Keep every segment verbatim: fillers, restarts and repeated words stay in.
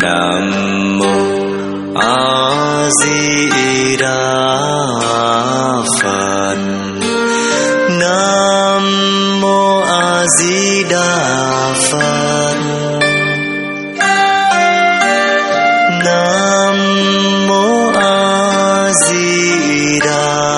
Nam mô A Di Đà Phật. Nam mô A Di Đà Phật. Nam mô A Di Đà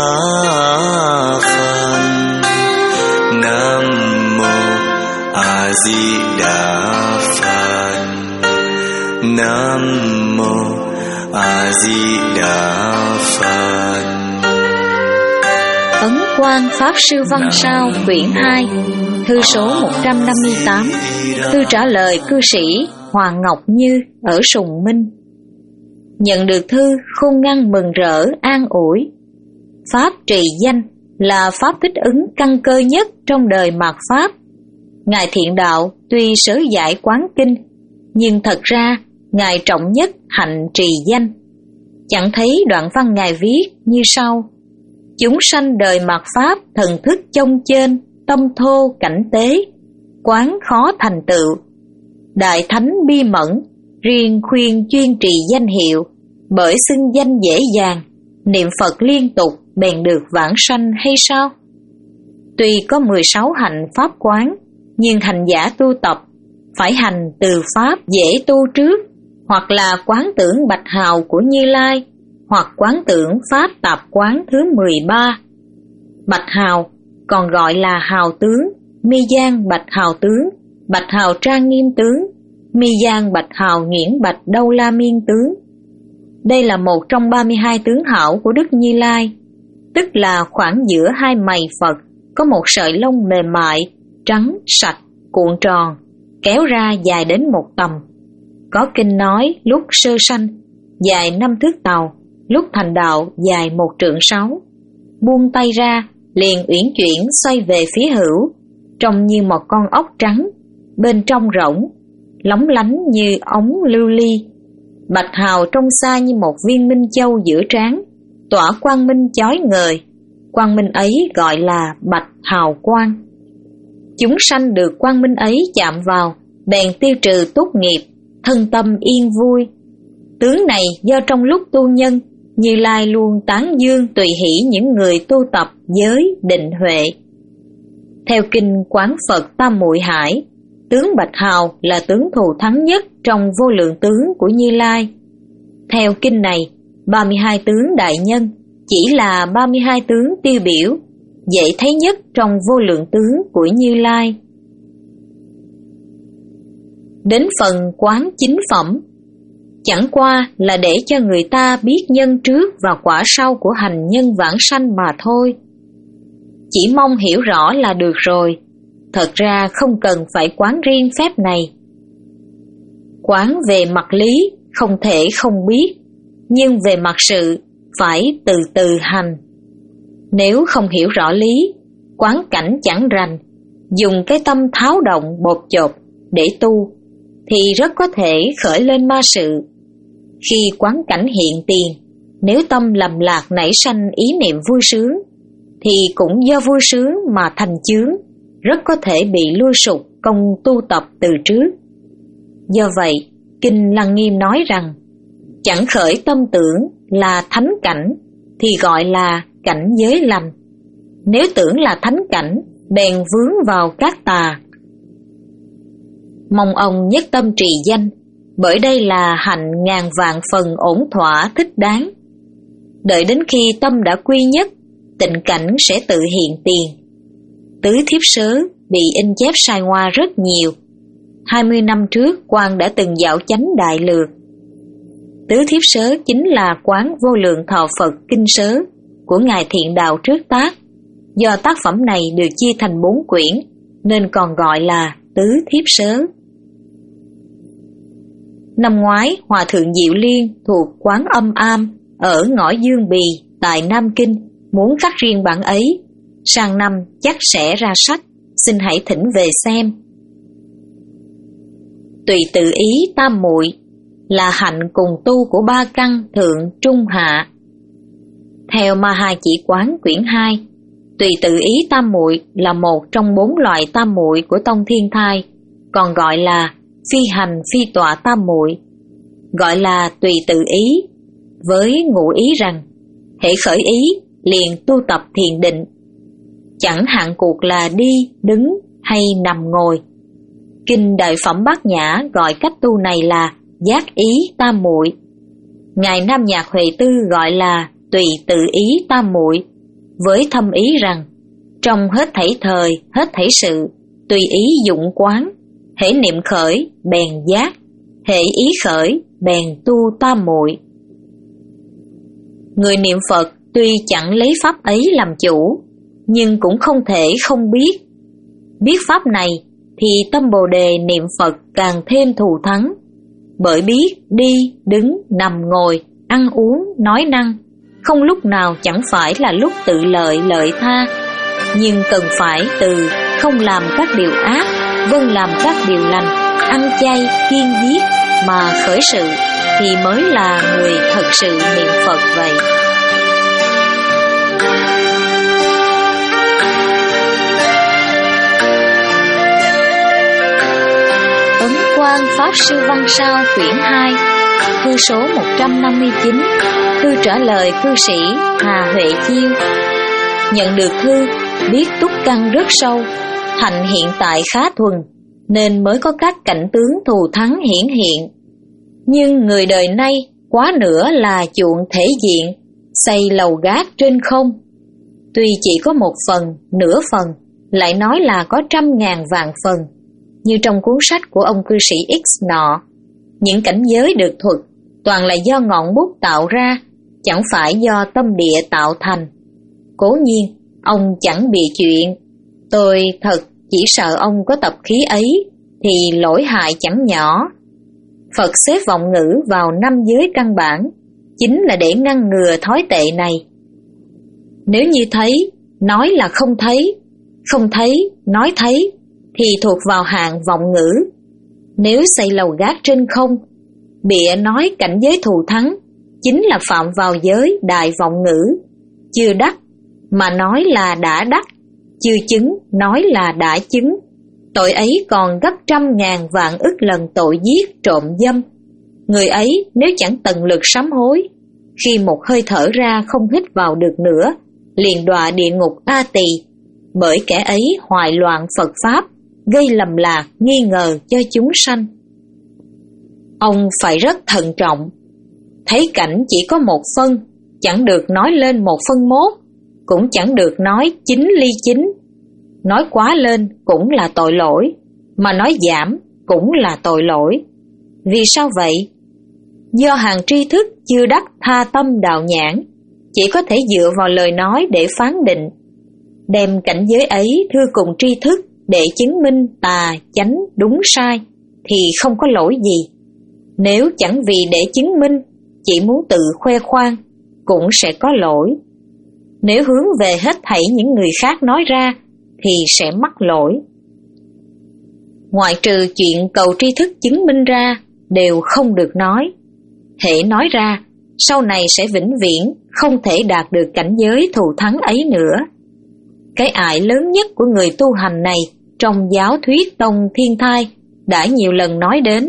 Phật. Nam mô A Di Đà Phật. Nam mô A Di Đà Phật. Ấn Quang Pháp Sư Văn Sao quyển hai, thư số một trăm năm mươi tám. Thư trả lời cư sĩ Hoàng Ngọc Như ở Sùng Minh. Nhận được thư, Khôn Ngăn mừng rỡ an ủi. Pháp trì danh là pháp thích ứng căn cơ nhất trong đời mạt Pháp. Ngài Thiện Đạo tuy sớ giải quán kinh, nhưng thật ra Ngài trọng nhất hạnh trì danh. Chẳng thấy đoạn văn Ngài viết như sau: chúng sanh đời mạt Pháp thần thức chông trên, tâm thô cảnh tế, quán khó thành tựu. Đại thánh bi mẫn, riêng khuyên chuyên trì danh hiệu, bởi xưng danh dễ dàng, niệm Phật liên tục bèn được vãng sanh hay sao? Tuy có mười sáu hạnh pháp quán, nhưng hành giả tu tập phải hành từ pháp dễ tu trước, hoặc là quán tưởng bạch hào của Như Lai, hoặc quán tưởng pháp tạp quán thứ mười ba. Bạch hào còn gọi là hào tướng, mi gian bạch hào tướng, bạch hào trang nghiêm tướng, mi gian bạch hào nghiễn bạch đâu la miên tướng. Đây là một trong ba mươi hai tướng hảo của Đức Như Lai, tức là khoảng giữa hai mày Phật có một sợi lông mềm mại, trắng, sạch, cuộn tròn, kéo ra dài đến một tầm. Có kinh nói lúc sơ sanh dài năm thước tàu, lúc thành đạo dài một trượng sáu. Buông tay ra liền uyển chuyển xoay về phía hữu, trông như một con ốc trắng, bên trong rỗng, lóng lánh như ống lưu ly. Bạch hào trông xa như một viên minh châu giữa trán, tỏa quang minh chói ngời. Quang minh ấy gọi là bạch hào quang. Chúng sanh được quang minh ấy chạm vào, bèn tiêu trừ túc nghiệp, thân tâm yên vui. Tướng này do trong lúc tu nhân, Như Lai luôn tán dương tùy hỷ những người tu tập giới định huệ. Theo kinh Quán Phật Tam Muội Hải, tướng bạch hào là tướng thù thắng nhất trong vô lượng tướng của Như Lai. Theo kinh này, ba mươi hai tướng đại nhân chỉ là ba mươi hai tướng tiêu biểu, dễ thấy nhất trong vô lượng tướng của Như Lai. Đến phần quán chính phẩm, chẳng qua là để cho người ta biết nhân trước và quả sau của hành nhân vãng sanh mà thôi. Chỉ mong hiểu rõ là được rồi, thật ra không cần phải quán riêng phép này. Quán về mặt lý không thể không biết, nhưng về mặt sự phải từ từ hành. Nếu không hiểu rõ lý, quán cảnh chẳng rành, dùng cái tâm tháo động bột chộp để tu, thì rất có thể khởi lên ma sự. Khi quán cảnh hiện tiền, nếu tâm lầm lạc nảy sanh ý niệm vui sướng, thì cũng do vui sướng mà thành chướng, rất có thể bị lui sụt công tu tập từ trước. Do vậy, Kinh Lăng Nghiêm nói rằng, chẳng khởi tâm tưởng là thánh cảnh, thì gọi là cảnh giới lành. Nếu tưởng là thánh cảnh, bèn vướng vào các tà. Mong ông nhất tâm trì danh, bởi đây là hạnh ngàn vạn phần ổn thỏa thích đáng. Đợi đến khi tâm đã quy nhất, tịnh cảnh sẽ tự hiện tiền. Tứ thiếp sớ bị in chép sai ngoa rất nhiều. Hai mươi năm trước, Quang đã từng dạo chánh đại lược. Tứ thiếp sớ chính là quán vô lượng thọ Phật kinh sớ của Ngài Thiện Đạo trước tác. Do tác phẩm này được chia thành bốn quyển, nên còn gọi là tứ thiếp sớ. Năm ngoái, Hòa Thượng Diệu Liên thuộc quán Âm Am ở ngõ Dương Bì tại Nam Kinh muốn cắt riêng bản ấy. Sang năm chắc sẽ ra sách, xin hãy thỉnh về xem. Tùy tự ý tam muội là hạnh cùng tu của ba căn thượng trung hạ. Theo Ma Ha Chỉ Quán quyển hai, tùy tự ý tam muội là một trong bốn loại tam muội của Tông Thiên Thai, còn gọi là phi hành phi tọa tam muội. gọi là tùy tự ý, với ngụ ý rằng hễ khởi ý liền tu tập thiền định, chẳng hạn cuộc là đi, đứng hay nằm ngồi. Kinh Đại Phẩm Bát Nhã gọi cách tu này là giác ý tam muội. Ngài Nam Nhạc Huệ Tư gọi là tùy tự ý tam muội, với thâm ý rằng trong hết thảy thời, hết thảy sự, tùy ý dụng quán, hễ niệm khởi bèn giác, hễ ý khởi bèn tu tam muội. Người niệm Phật tuy chẳng lấy pháp ấy làm chủ, nhưng cũng không thể không biết. Biết pháp này thì tâm Bồ Đề niệm Phật càng thêm thù thắng, bởi biết đi, đứng, nằm ngồi, ăn uống, nói năng, không lúc nào chẳng phải là lúc tự lợi lợi tha, nhưng cần phải từ không làm các điều ác, vâng làm các điều lành, ăn chay, kiêng giết mà khởi sự, thì mới là người thật sự niệm Phật vậy. Ấn Quang Pháp Sư Văn Sao quyển hai, thư số một trăm năm mươi chín, thư trả lời cư sĩ Hà Huệ Chiêu. Nhận được thư, biết túc căn rất sâu, hạnh hiện tại khá thuần, nên mới có các cảnh tướng thù thắng hiển hiện. Nhưng người đời nay quá nữa là chuộng thể diện, xây lầu gác trên không. Tuy chỉ có một phần, nửa phần, lại nói là có trăm ngàn vạn phần, như trong cuốn sách của ông cư sĩ X nọ. Những cảnh giới được thuật toàn là do ngọn bút tạo ra, chẳng phải do tâm địa tạo thành. Cố nhiên, ông chẳng bịa chuyện. Tôi thật chỉ sợ ông có tập khí ấy, thì lỗi hại chẳng nhỏ. Phật xếp vọng ngữ vào năm giới căn bản, chính là để ngăn ngừa thói tệ này. Nếu như thấy, nói là không thấy, không thấy, nói thấy, thì thuộc vào hạng vọng ngữ. Nếu xây lầu gác trên không, bịa nói cảnh giới thù thắng, chính là phạm vào giới đại vọng ngữ. Chưa đắc, mà nói là đã đắc, chưa chứng, nói là đã chứng. Tội ấy còn gấp trăm ngàn vạn ức lần tội giết trộm dâm. Người ấy nếu chẳng tận lực sám hối, khi một hơi thở ra không hít vào được nữa, liền đọa địa ngục A Tỳ. Bởi kẻ ấy hoài loạn Phật Pháp, gây lầm lạc nghi ngờ cho chúng sanh. Ông phải rất thận trọng. Thấy cảnh chỉ có một phân, chẳng được nói lên một phân mốt, cũng chẳng được nói chín ly chín. Nói quá lên cũng là tội lỗi, mà nói giảm cũng là tội lỗi. Vì sao vậy? Do hàng tri thức chưa đắc tha tâm đạo nhãn, chỉ có thể dựa vào lời nói để phán định. Đem cảnh giới ấy thưa cùng tri thức để chứng minh tà, chánh, đúng sai, thì không có lỗi gì. Nếu chẳng vì để chứng minh, chỉ muốn tự khoe khoang, cũng sẽ có lỗi. Nếu hướng về hết thảy những người khác nói ra, thì sẽ mắc lỗi. Ngoại trừ chuyện cầu tri thức chứng minh ra, đều không được nói. Hễ nói ra, sau này sẽ vĩnh viễn không thể đạt được cảnh giới thù thắng ấy nữa. Cái ại lớn nhất của người tu hành này trong giáo thuyết Tông Thiên Thai đã nhiều lần nói đến.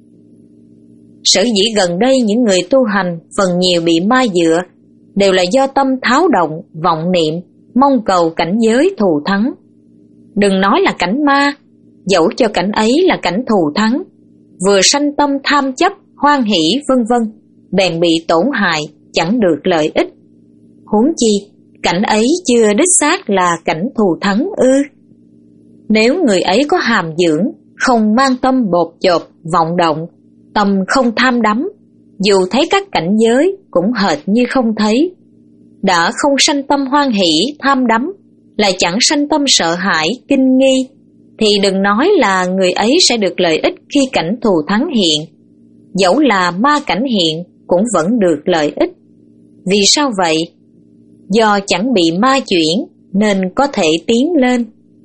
Sở dĩ gần đây những người tu hành phần nhiều bị ma dựa, đều là do tâm tháo động, vọng niệm, mong cầu cảnh giới thù thắng. Đừng nói là cảnh ma, dẫu cho cảnh ấy là cảnh thù thắng, vừa sanh tâm tham chấp, hoan hỷ vân vân, bèn bị tổn hại, chẳng được lợi ích. Huống chi, cảnh ấy chưa đích xác là cảnh thù thắng ư? Nếu người ấy có hàm dưỡng, không mang tâm bột chộp, vọng động, tâm không tham đắm, dù thấy các cảnh giới cũng hệt như không thấy. Đã không sanh tâm hoan hỷ, tham đắm, lại chẳng sanh tâm sợ hãi, kinh nghi, thì đừng nói là người ấy sẽ được lợi ích khi cảnh thù thắng hiện. Dẫu là ma cảnh hiện cũng vẫn được lợi ích. Vì sao vậy? Do chẳng bị ma chuyển nên có thể tiến lên.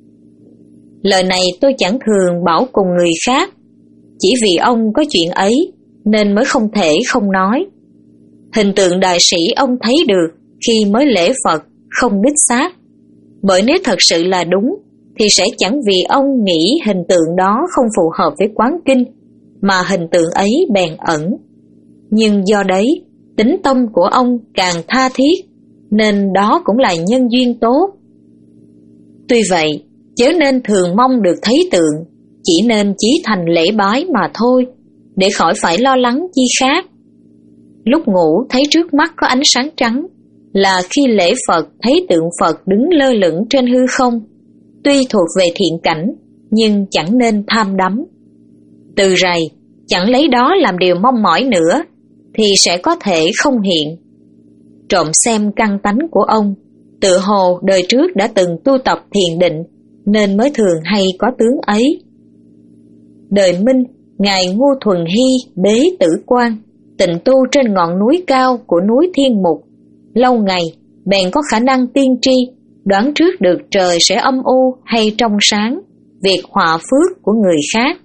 Lời này tôi chẳng thường bảo cùng người khác, chỉ vì ông có chuyện ấy nên mới không thể không nói. Hình tượng đại sĩ ông thấy được khi mới lễ Phật không đích xác, bởi nếu thật sự là đúng thì sẽ chẳng vì ông nghĩ hình tượng đó không phù hợp với quán kinh mà hình tượng ấy bèn ẩn. Nhưng do đấy, tính tâm của ông càng tha thiết, nên đó cũng là nhân duyên tốt. Tuy vậy, chớ nên thường mong được thấy tượng, chỉ nên chí thành lễ bái mà thôi, để khỏi phải lo lắng chi khác. Lúc ngủ thấy trước mắt có ánh sáng trắng, là khi lễ Phật thấy tượng Phật đứng lơ lửng trên hư không. Tuy thuộc về thiện cảnh, nhưng chẳng nên tham đắm. Từ rày, chẳng lấy đó làm điều mong mỏi nữa, thì sẽ có thể không hiện. Trộm xem căn tánh của ông, tự hồ đời trước đã từng tu tập thiền định, nên mới thường hay có tướng ấy. Đời Minh, Ngài Ngô Thuần Hy bế tử quan, tịnh tu trên ngọn núi cao của núi Thiên Mục. Lâu ngày, bèn có khả năng tiên tri, đoán trước được trời sẽ âm u hay trong sáng, việc họa phước của người khác.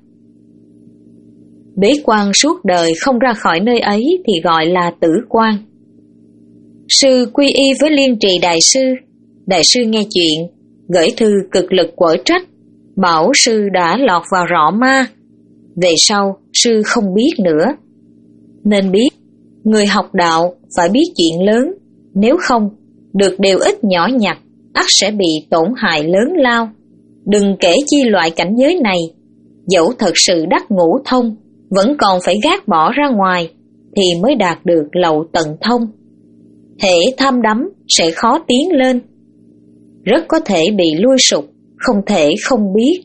Bế quan suốt đời không ra khỏi nơi ấy thì gọi là tử quan. Sư quy y với Liên Trì Đại Sư. Đại sư nghe chuyện, gửi thư cực lực quở trách, bảo sư đã lọt vào rọ ma. Về sau, sư không biết nữa. Nên biết, người học đạo phải biết chuyện lớn, nếu không, được điều ít nhỏ nhặt, ắt sẽ bị tổn hại lớn lao. Đừng kể chi loại cảnh giới này, dẫu thật sự đắc ngũ thông, vẫn còn phải gác bỏ ra ngoài, thì mới đạt được lậu tận thông. Hễ tham đắm sẽ khó tiến lên, rất có thể bị lui sụp, không thể không biết.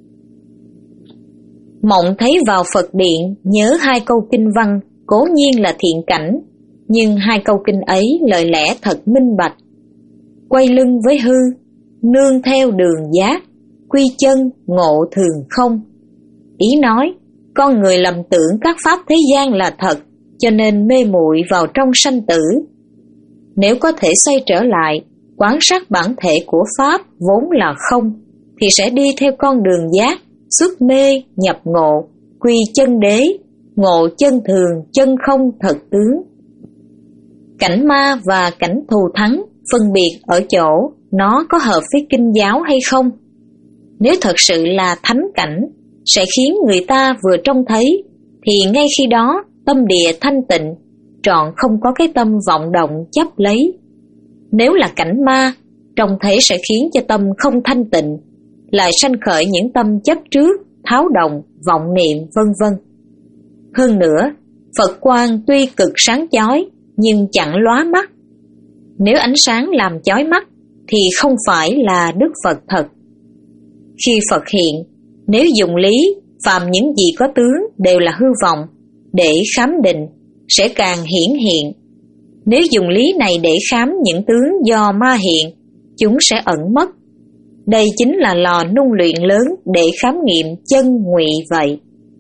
Mộng thấy vào Phật điện, nhớ hai câu kinh văn, cố nhiên là thiện cảnh, nhưng hai câu kinh ấy lời lẽ thật minh bạch. Quay lưng với hư, nương theo đường giác, quy chân ngộ thường không. Ý nói, con người lầm tưởng các pháp thế gian là thật, cho nên mê muội vào trong sanh tử. Nếu có thể xoay trở lại, quán sát bản thể của pháp vốn là không, thì sẽ đi theo con đường giác, xuất mê, nhập ngộ, quy chân đế, ngộ chân thường, chân không thật tướng. Cảnh ma và cảnh thù thắng phân biệt ở chỗ nó có hợp với kinh giáo hay không. Nếu thật sự là thánh cảnh, sẽ khiến người ta vừa trông thấy, thì ngay khi đó tâm địa thanh tịnh, trọn không có cái tâm vọng động chấp lấy. Nếu là cảnh ma, trông thấy sẽ khiến cho tâm không thanh tịnh, lại sanh khởi những tâm chấp trước, tháo động, vọng niệm vân vân. Hơn nữa, Phật quang tuy cực sáng chói, nhưng chẳng lóa mắt. Nếu ánh sáng làm chói mắt, thì không phải là Đức Phật thật. Khi Phật hiện, nếu dùng lý, phàm những gì có tướng đều là hư vọng, để khám định, sẽ càng hiển hiện. Nếu dùng lý này để khám những tướng do ma hiện, chúng sẽ ẩn mất. Đây chính là lò nung luyện lớn để khám nghiệm chân ngụy vậy.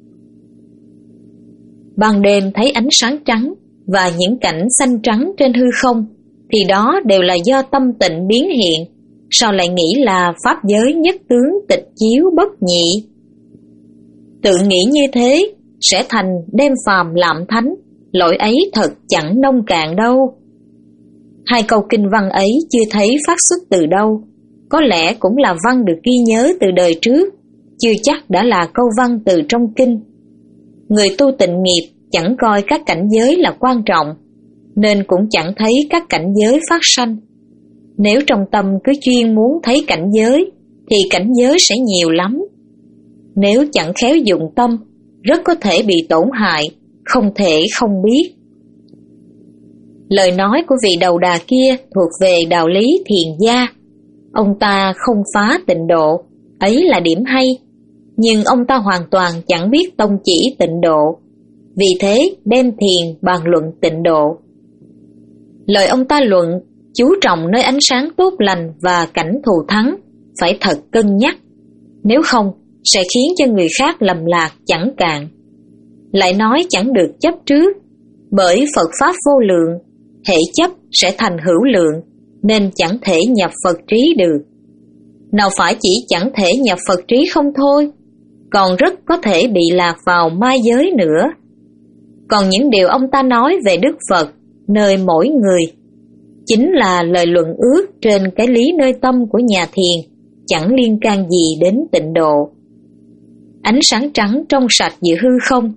Ban đêm thấy ánh sáng trắng và những cảnh xanh trắng trên hư không, thì đó đều là do tâm tịnh biến hiện, sao lại nghĩ là pháp giới nhất tướng tịch chiếu bất nhị. Tự nghĩ như thế sẽ thành đem phàm làm thánh, lỗi ấy thật chẳng nông cạn đâu. Hai câu kinh văn ấy chưa thấy phát xuất từ đâu, có lẽ cũng là văn được ghi nhớ từ đời trước, chưa chắc đã là câu văn từ trong kinh. Người tu tịnh nghiệp chẳng coi các cảnh giới là quan trọng, nên cũng chẳng thấy các cảnh giới phát sanh. Nếu trong tâm cứ chuyên muốn thấy cảnh giới, thì cảnh giới sẽ nhiều lắm. Nếu chẳng khéo dụng tâm, rất có thể bị tổn hại, không thể không biết. Lời nói của vị đầu đà kia thuộc về đạo lý thiền gia. Ông ta không phá tịnh độ, ấy là điểm hay, nhưng ông ta hoàn toàn chẳng biết tông chỉ tịnh độ, vì thế đem thiền bàn luận tịnh độ. Lời ông ta luận chú trọng nơi ánh sáng tốt lành và cảnh thù thắng, phải thật cân nhắc, nếu không sẽ khiến cho người khác lầm lạc chẳng cạn. Lại nói chẳng được chấp trước, bởi Phật Pháp vô lượng, hệ chấp sẽ thành hữu lượng, nên chẳng thể nhập Phật trí được. Nào phải chỉ chẳng thể nhập Phật trí không thôi, còn rất có thể bị lạc vào ma giới nữa. Còn những điều ông ta nói về Đức Phật nơi mỗi người chính là lời luận ước trên cái lý nơi tâm của nhà thiền, chẳng liên can gì đến tịnh độ. Ánh sáng trắng trong sạch giữa hư không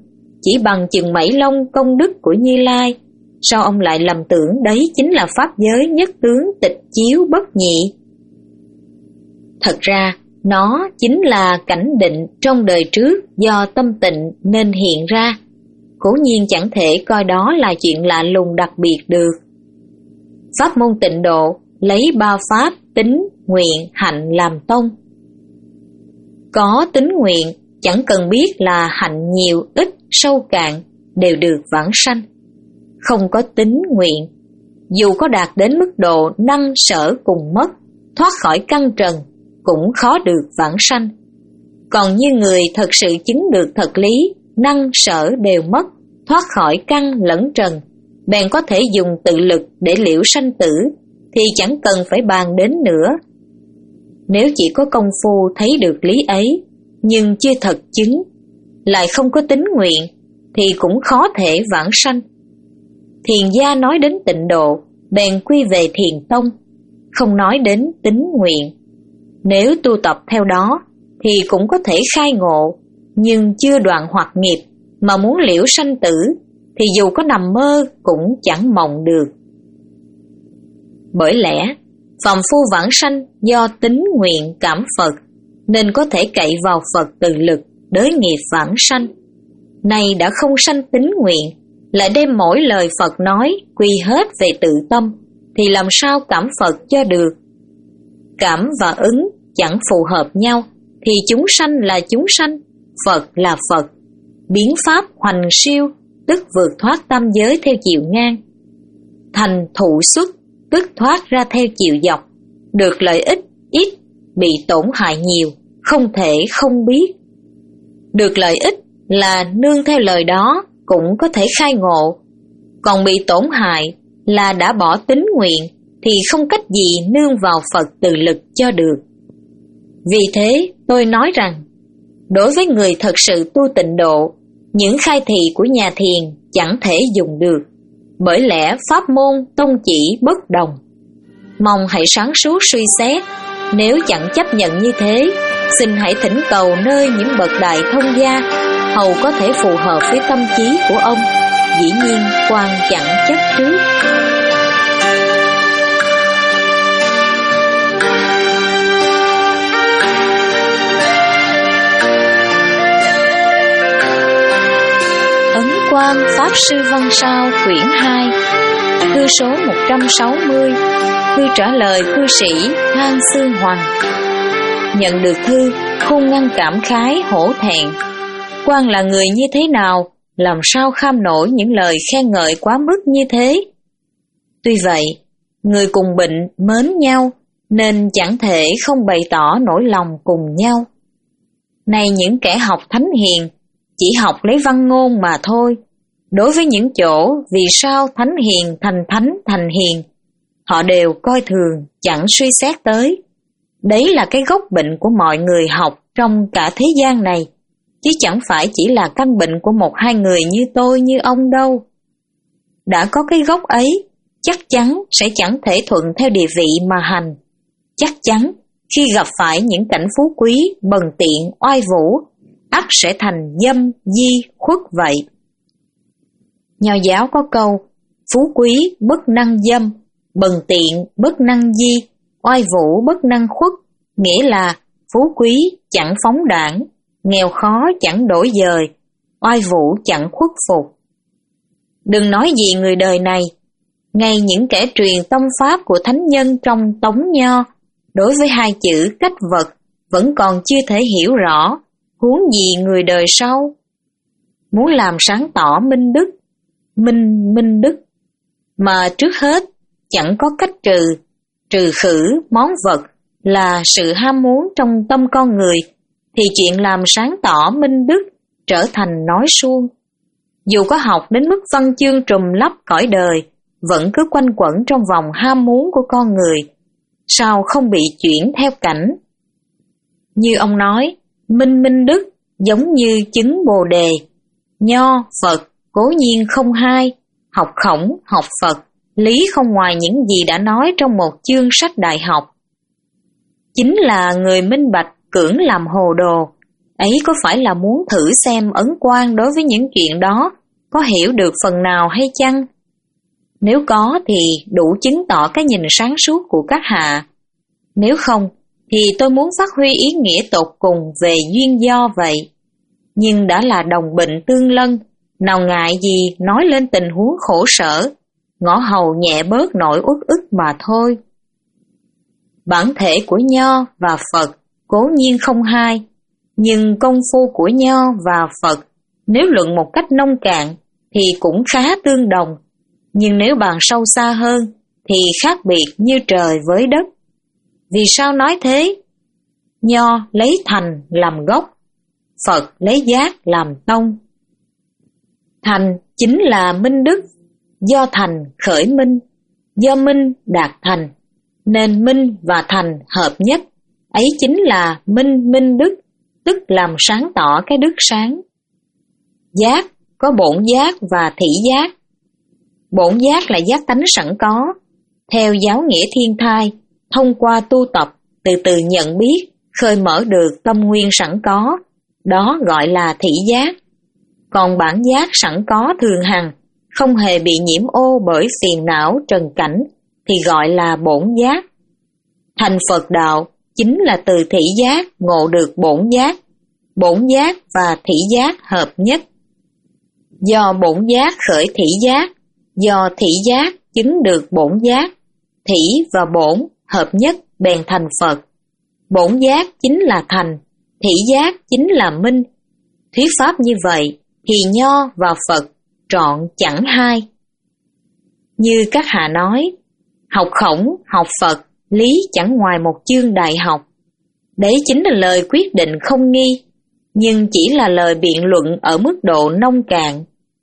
chỉ bằng chừng mảy lông công đức của Như Lai, sao ông lại lầm tưởng đấy chính là pháp giới nhất tướng tịch chiếu bất nhị? Thật ra, nó chính là cảnh định trong đời trước do tâm tịnh nên hiện ra. Cố nhiên chẳng thể coi đó là chuyện lạ lùng đặc biệt được. Pháp môn tịnh độ lấy ba pháp tín, nguyện, hạnh làm tông. Có tín nguyện, chẳng cần biết là hạnh nhiều, ít, sâu cạn, đều được vãng sanh. Không có tín nguyện, dù có đạt đến mức độ năng sở cùng mất, thoát khỏi căn trần, cũng khó được vãng sanh. Còn như người thật sự chứng được thật lý, năng sở đều mất, thoát khỏi căn lẫn trần, bèn có thể dùng tự lực để liễu sanh tử, thì chẳng cần phải bàn đến nữa. Nếu chỉ có công phu thấy được lý ấy, nhưng chưa thật chứng, lại không có tín nguyện, thì cũng khó thể vãng sanh. Thiền gia nói đến tịnh độ, bèn quy về thiền tông, không nói đến tín nguyện. Nếu tu tập theo đó, thì cũng có thể khai ngộ, nhưng chưa đoạn hoặc nghiệp, mà muốn liễu sanh tử, thì dù có nằm mơ cũng chẳng mộng được. Bởi lẽ, phàm phu vãng sanh do tín nguyện cảm Phật, nên có thể cậy vào Phật từ lực, đới nghiệp vãng sanh. Nay đã không sanh tín nguyện, lại đem mỗi lời Phật nói quy hết về tự tâm, thì làm sao cảm Phật cho được? Cảm và ứng chẳng phù hợp nhau, thì chúng sanh là chúng sanh, Phật là Phật. Biến pháp hoành siêu, tức vượt thoát tam giới theo chiều ngang. Thành thụ xuất, tức thoát ra theo chiều dọc. Được lợi ích ít, bị tổn hại nhiều, không thể không biết. Được lợi ích là nương theo lời đó cũng có thể khai ngộ, còn bị tổn hại là đã bỏ tín nguyện, thì không cách gì nương vào Phật từ lực cho được. Vì thế tôi nói rằng, đối với người thật sự tu tịnh độ, những khai thị của nhà thiền chẳng thể dùng được, bởi lẽ pháp môn tông chỉ bất đồng. Mong hãy sáng suốt suy xét, nếu chẳng chấp nhận như thế, xin hãy thỉnh cầu nơi những bậc đại thông gia, hầu có thể phù hợp với tâm trí của ông, dĩ nhiên quan chẳng chấp trước. Quan Pháp Sư Văn Sao quyển hai, thư số một trăm sáu mươi, thư trả lời cư sĩ Thang Sư Hoàng. Nhận được thư, không ngăn cảm khái hổ thẹn. Quan là người như thế nào, làm sao kham nổi những lời khen ngợi quá mức như thế? Tuy vậy, người cùng bệnh mến nhau, nên chẳng thể không bày tỏ nỗi lòng cùng nhau. Này những kẻ học thánh hiền, chỉ học lấy văn ngôn mà thôi. Đối với những chỗ vì sao thánh hiền thành thánh thành hiền, họ đều coi thường, chẳng suy xét tới. Đấy là cái gốc bệnh của mọi người học trong cả thế gian này, chứ chẳng phải chỉ là căn bệnh của một hai người như tôi như ông đâu. Đã có cái gốc ấy, chắc chắn sẽ chẳng thể thuận theo địa vị mà hành. Chắc chắn khi gặp phải những cảnh phú quý, bần tiện, oai vũ, ắt sẽ thành dâm, di, khuất vậy. Nho giáo có câu, phú quý bất năng dâm, bần tiện bất năng di, oai vũ bất năng khuất, nghĩa là phú quý chẳng phóng đãng, nghèo khó chẳng đổi dời, oai vũ chẳng khuất phục. Đừng nói gì người đời này, ngay những kẻ truyền tông pháp của thánh nhân trong Tống Nho, đối với hai chữ cách vật vẫn còn chưa thể hiểu rõ, huống gì người đời sau. Muốn làm sáng tỏ minh đức, minh minh đức, mà trước hết chẳng có cách trừ, trừ khử món vật là sự ham muốn trong tâm con người, thì chuyện làm sáng tỏ minh đức trở thành nói suông. Dù có học đến mức văn chương trùm lấp cõi đời, vẫn cứ quanh quẩn trong vòng ham muốn của con người, sao không bị chuyển theo cảnh? Như ông nói, minh minh đức giống như trứng bồ đề, nho, Phật cố nhiên không hai, học Khổng, học Phật, lý không ngoài những gì đã nói trong một chương sách đại học. Chính là người minh bạch cưỡng làm hồ đồ, ấy có phải là muốn thử xem Ấn Quang đối với những chuyện đó có hiểu được phần nào hay chăng? Nếu có thì đủ chứng tỏ cái nhìn sáng suốt của các hạ. Nếu không thì tôi muốn phát huy ý nghĩa tột cùng về duyên do vậy. Nhưng đã là đồng bệnh tương lân, nào ngại gì nói lên tình huống khổ sở, ngõ hầu nhẹ bớt nỗi uất ức mà thôi. Bản thể của Nho và Phật cố nhiên không hai, nhưng công phu của Nho và Phật nếu luận một cách nông cạn thì cũng khá tương đồng, nhưng nếu bàn sâu xa hơn thì khác biệt như trời với đất. Vì sao nói thế? Nho lấy thành làm gốc, Phật lấy giác làm tông. Thành chính là minh đức, do thành khởi minh, do minh đạt thành, nên minh và thành hợp nhất, ấy chính là minh minh đức, tức làm sáng tỏ cái đức sáng. Giác có bổn giác và thị giác. Bổn giác là giác tánh sẵn có, theo giáo nghĩa thiên thai, thông qua tu tập, từ từ nhận biết, khơi mở được tâm nguyên sẵn có, đó gọi là thị giác. Còn bản giác sẵn có thường hằng, không hề bị nhiễm ô bởi phiền não trần cảnh, thì gọi là bổn giác. Thành Phật đạo chính là từ thị giác ngộ được bổn giác, bổn giác và thị giác hợp nhất. Do bổn giác khởi thị giác, do thị giác chứng được bổn giác, thị và bổn hợp nhất bèn thành Phật. Bổn giác chính là thành, thị giác chính là minh. Thuyết pháp như vậy thì Nho và Phật trọn chẳng hai. Như các hạ nói, học Khổng, học Phật, lý chẳng ngoài một chương đại học. Đấy chính là lời quyết định không nghi, nhưng chỉ là lời biện luận ở mức độ nông cạn.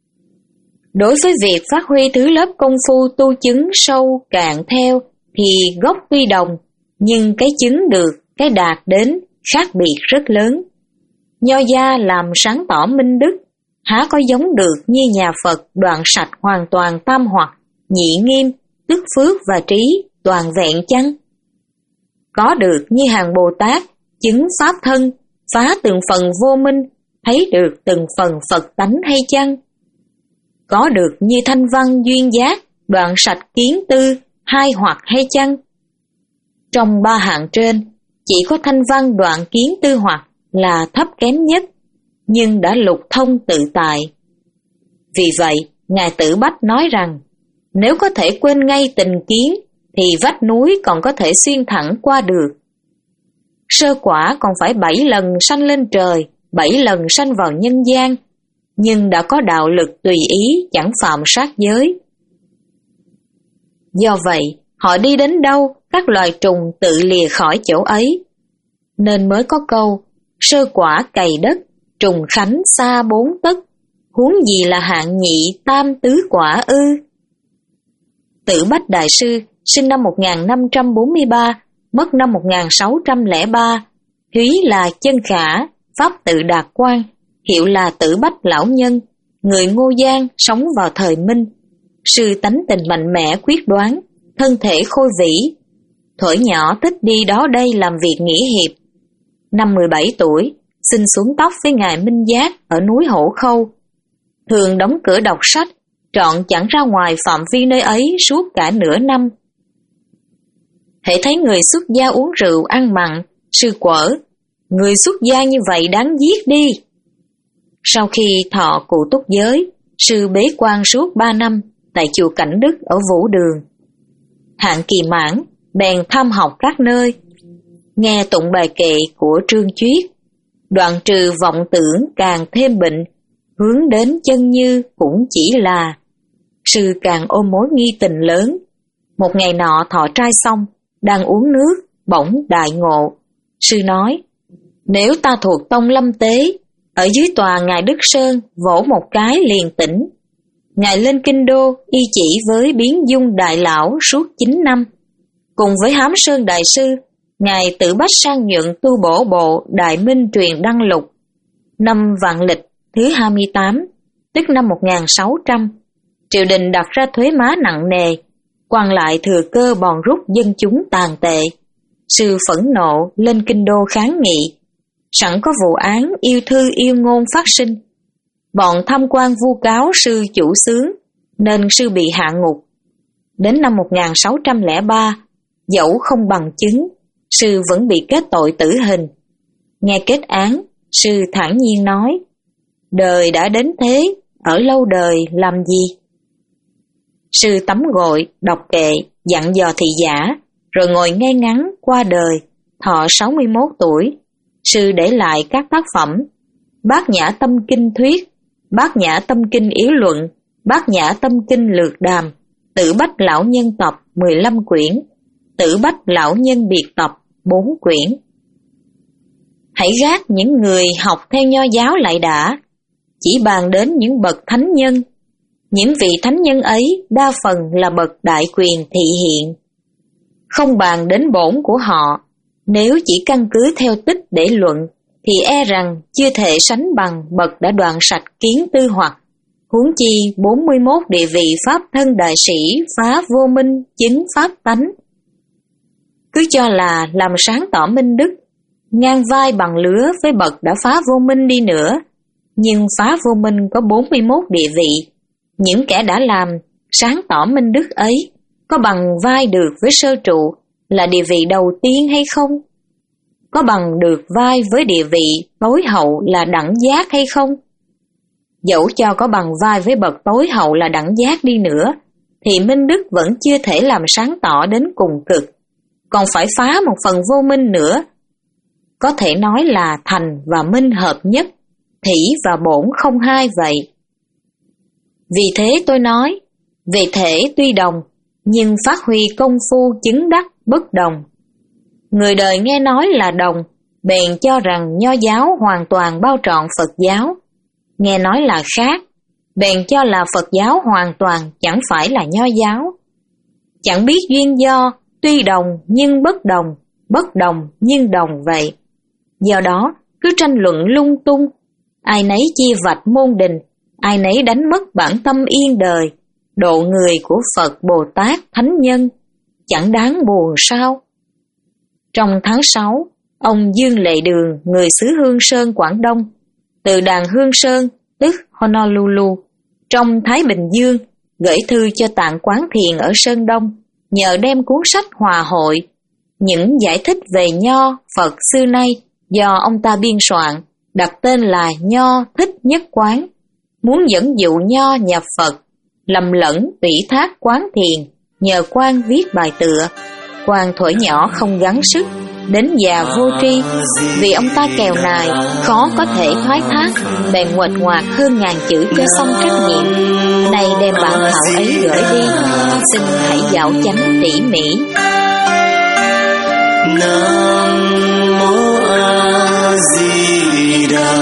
Đối với việc phát huy thứ lớp công phu tu chứng sâu cạn theo thì gốc tuy đồng, nhưng cái chứng được, cái đạt đến khác biệt rất lớn. Nho gia làm sáng tỏ minh đức, há có giống được như nhà Phật đoạn sạch hoàn toàn tam hoặc, nhị nghiêm, tức phước và trí toàn vẹn chăng? Có được như hàng Bồ Tát chứng pháp thân, phá từng phần vô minh, thấy được từng phần Phật tánh hay chăng? Có được như Thanh Văn duyên giác đoạn sạch kiến tư, hai hoặc hay chăng? Trong ba hạng trên, chỉ có Thanh Văn đoạn kiến tư hoặc là thấp kém nhất, nhưng đã lục thông tự tại. Vì vậy, Ngài Tử Bách nói rằng, nếu có thể quên ngay tình kiến, thì vách núi còn có thể xuyên thẳng qua được. Sơ quả còn phải bảy lần sanh lên trời, bảy lần sanh vào nhân gian, nhưng đã có đạo lực tùy ý chẳng phạm sát giới. Do vậy, họ đi đến đâu, các loài trùng tự lìa khỏi chỗ ấy. Nên mới có câu, sơ quả cày đất, trùng khánh xa bốn tấc, huống gì là hạng nhị tam tứ quả ư. Tử Bách Đại Sư sinh năm một nghìn năm trăm bốn mươi ba, mất năm một nghìn sáu trăm lẻ ba, húy là Chân Khả, pháp tự Đạt Quan, hiệu là Tử Bách Lão Nhân, người Ngô Giang sống vào thời Minh. Sư tánh tình mạnh mẽ quyết đoán, thân thể khôi vĩ. Thuở nhỏ thích đi đó đây làm việc nghĩa hiệp. Năm mười bảy tuổi, xin xuống tóc với Ngài Minh Giác ở núi Hổ Khâu. Thường đóng cửa đọc sách, trọn chẳng ra ngoài phạm vi nơi ấy suốt cả nửa năm. Hễ thấy người xuất gia uống rượu ăn mặn, sư quở, người xuất gia như vậy đáng giết đi. Sau khi thọ cụ túc giới, sư bế quan suốt ba năm tại chùa Cảnh Đức ở Vũ Đường. Hạn kỳ mãn, bèn tham học các nơi, nghe tụng bài kệ của Trương Chuyết, đoạn trừ vọng tưởng càng thêm bệnh, hướng đến chân như cũng chỉ là. Sư càng ôm mối nghi tình lớn. Một ngày nọ thọ trai xong, đang uống nước, bỗng đại ngộ. Sư nói, nếu ta thuộc tông Lâm Tế, ở dưới tòa Ngài Đức Sơn vỗ một cái liền tỉnh. Ngài lên Kinh Đô y chỉ với Biến Dung Đại Lão suốt chín năm. Cùng với Hám Sơn Đại Sư, Ngài Tử Bách sang nhuận tu bổ bộ Đại Minh Truyền Đăng Lục. Năm vạn lịch thứ hai mươi tám, tức năm một nghìn sáu trăm, triều đình đặt ra thuế má nặng nề, quan lại thừa cơ bòn rút dân chúng tàn tệ. Sư phẫn nộ lên Kinh Đô kháng nghị. Sẵn có vụ án yêu thư yêu ngôn phát sinh, bọn tham quan vu cáo sư chủ xướng nên sư bị hạ ngục. Đến năm một nghìn sáu trăm lẻ ba, dẫu không bằng chứng, sư vẫn bị kết tội tử hình. Nghe kết án, sư thản nhiên nói: đời đã đến thế, ở lâu đời làm gì? Sư tắm gội, đọc kệ, dặn dò thị giả, rồi ngồi ngay ngắn qua đời, thọ sáu mươi mốt tuổi. Sư để lại các tác phẩm: Bát Nhã Tâm Kinh Thuyết, Bát Nhã Tâm Kinh Yếu Luận, Bát Nhã Tâm Kinh Lược Đàm, Tử Bách Lão Nhân Tập mười lăm quyển, Tử Bách Lão Nhân Biệt Tập bốn quyển. Hãy gác những người học theo Nho giáo lại đã, chỉ bàn đến những bậc thánh nhân. Những vị thánh nhân ấy đa phần là bậc đại quyền thị hiện. Không bàn đến bổn của họ, nếu chỉ căn cứ theo tích để luận, thì e rằng chưa thể sánh bằng bậc đã đoạn sạch kiến tư hoặc. Huống chi bốn mươi mốt địa vị pháp thân đại sĩ phá vô minh chứng pháp tánh. Cứ cho là làm sáng tỏ minh đức, ngang vai bằng lứa với bậc đã phá vô minh đi nữa, nhưng phá vô minh có bốn mươi mốt địa vị. Những kẻ đã làm sáng tỏ minh đức ấy có bằng vai được với sơ trụ là địa vị đầu tiên hay không? Có bằng được vai với địa vị tối hậu là đẳng giác hay không? Dẫu cho có bằng vai với bậc tối hậu là đẳng giác đi nữa, thì minh đức vẫn chưa thể làm sáng tỏ đến cùng cực, còn phải phá một phần vô minh nữa. Có thể nói là thành và minh hợp nhất, thủy và bổn không hai vậy. Vì thế tôi nói, về thể tuy đồng, nhưng phát huy công phu chứng đắc bất đồng. Người đời nghe nói là đồng, bèn cho rằng Nho giáo hoàn toàn bao trọn Phật giáo. Nghe nói là khác, bèn cho là Phật giáo hoàn toàn chẳng phải là Nho giáo. Chẳng biết duyên do, tuy đồng nhưng bất đồng, bất đồng nhưng đồng vậy. Do đó, cứ tranh luận lung tung, ai nấy chia vạch môn đình, ai nấy đánh mất bản tâm yên đời, độ người của Phật Bồ Tát Thánh Nhân, chẳng đáng buồn sao? Trong tháng sáu, ông Dương Lệ Đường, người xứ Hương Sơn Quảng Đông, từ đàn Hương Sơn, tức Honolulu, trong Thái Bình Dương, gửi thư cho Tạng Quán Thiền ở Sơn Đông, nhờ đem cuốn sách Hòa Hội, những giải thích về Nho, Phật xưa nay do ông ta biên soạn, đặt tên là Nho Thích Nhất Quán, muốn dẫn dụ Nho nhập Phật, lầm lẫn ủy thác Quán Thiền, nhờ Quan viết bài tựa. Quan thổi nhỏ không gắng sức, đến già vô tri, vì ông ta kèo nài, khó có thể thoái thác, bèn nguệch ngoạc hơn ngàn chữ cho xong trách nhiệm. Nay đem bản thảo ấy gửi đi, xin hãy dạo chánh tỉ mỉ. Nam mô A Di Đà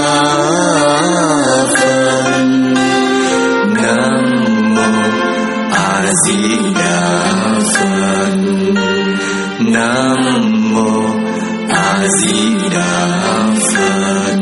Phật. Nam mô A Di Đà Phật. Nam mô A Di Đà Phật.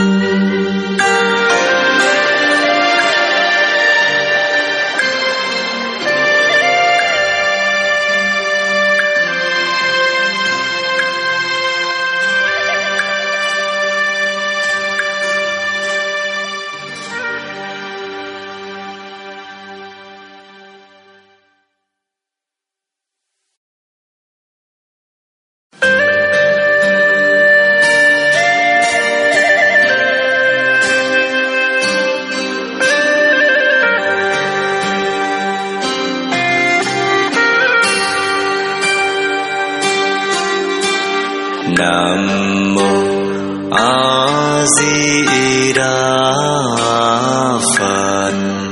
Nam mô A Di Đà Phật.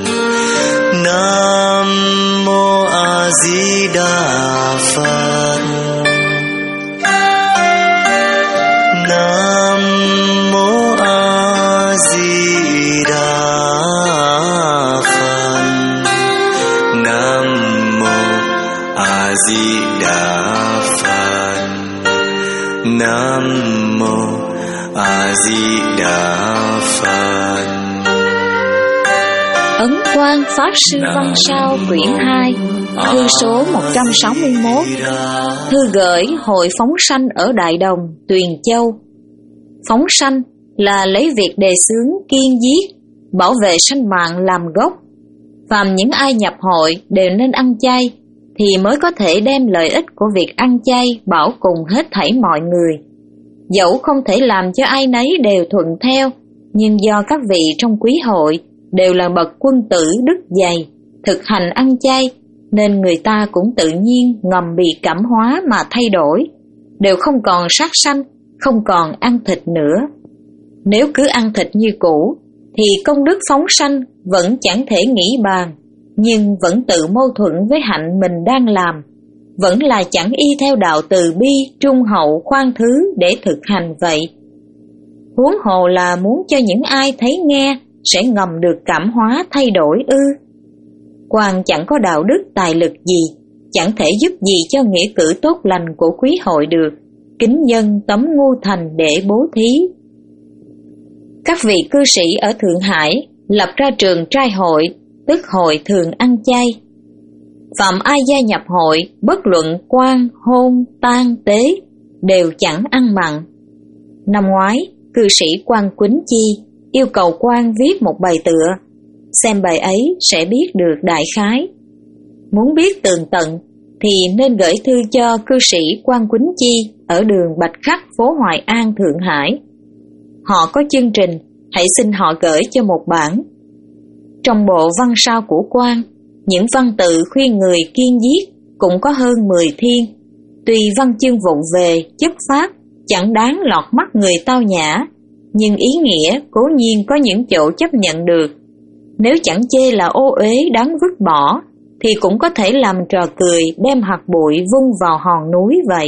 Nam mô A Di Đà Phật. Nam mô A Di Đà Phật. Nam mô A Di Đà Phật. Nam mô A Di Đà Phật. Ấn Quang Pháp Sư Văn Sao quyển hai, thư số một trăm sáu mươi mốt, thư gửi Hội Phóng Sanh ở Đại Đồng, Tuyền Châu. Phóng sanh là lấy việc đề xướng kiên giết, bảo vệ sanh mạng làm gốc. Phàm những ai nhập hội đều nên ăn chay, thì mới có thể đem lợi ích của việc ăn chay bảo cùng hết thảy mọi người. Dẫu không thể làm cho ai nấy đều thuận theo, nhưng do các vị trong quý hội đều là bậc quân tử đức dày, thực hành ăn chay, nên người ta cũng tự nhiên ngầm bị cảm hóa mà thay đổi, đều không còn sát sanh, không còn ăn thịt nữa. Nếu cứ ăn thịt như cũ, thì công đức phóng sanh vẫn chẳng thể nghĩ bàn, nhưng vẫn tự mâu thuẫn với hạnh mình đang làm, vẫn là chẳng y theo đạo từ bi, trung hậu, khoan thứ để thực hành vậy. Huống hồ là muốn cho những ai thấy nghe sẽ ngầm được cảm hóa thay đổi ư? Quan chẳng có đạo đức tài lực gì, chẳng thể giúp gì cho nghĩa cử tốt lành của quý hội được, kính dân tấm ngu thành để bố thí. Các vị cư sĩ ở Thượng Hải lập ra trường trai hội, tức hội thường ăn chay. Phạm ai gia nhập hội, bất luận quan, hôn, tang, tế, đều chẳng ăn mặn. Năm ngoái, cư sĩ Quan Quýnh Chi yêu cầu Quan viết một bài tựa, xem bài ấy sẽ biết được đại khái. Muốn biết tường tận thì nên gửi thư cho cư sĩ Quan Quýnh Chi ở đường Bạch Khắc, phố Hoài An, Thượng Hải. Họ có chương trình, hãy xin họ gửi cho một bản. Trong bộ văn sao của Quan, những văn tự khuyên người kiên giết cũng có hơn mười thiên. Tuy văn chương vụng về, chất phác, chẳng đáng lọt mắt người tao nhã, nhưng ý nghĩa cố nhiên có những chỗ chấp nhận được. Nếu chẳng chê là ô uế đáng vứt bỏ, thì cũng có thể làm trò cười đem hạt bụi vung vào hòn núi vậy.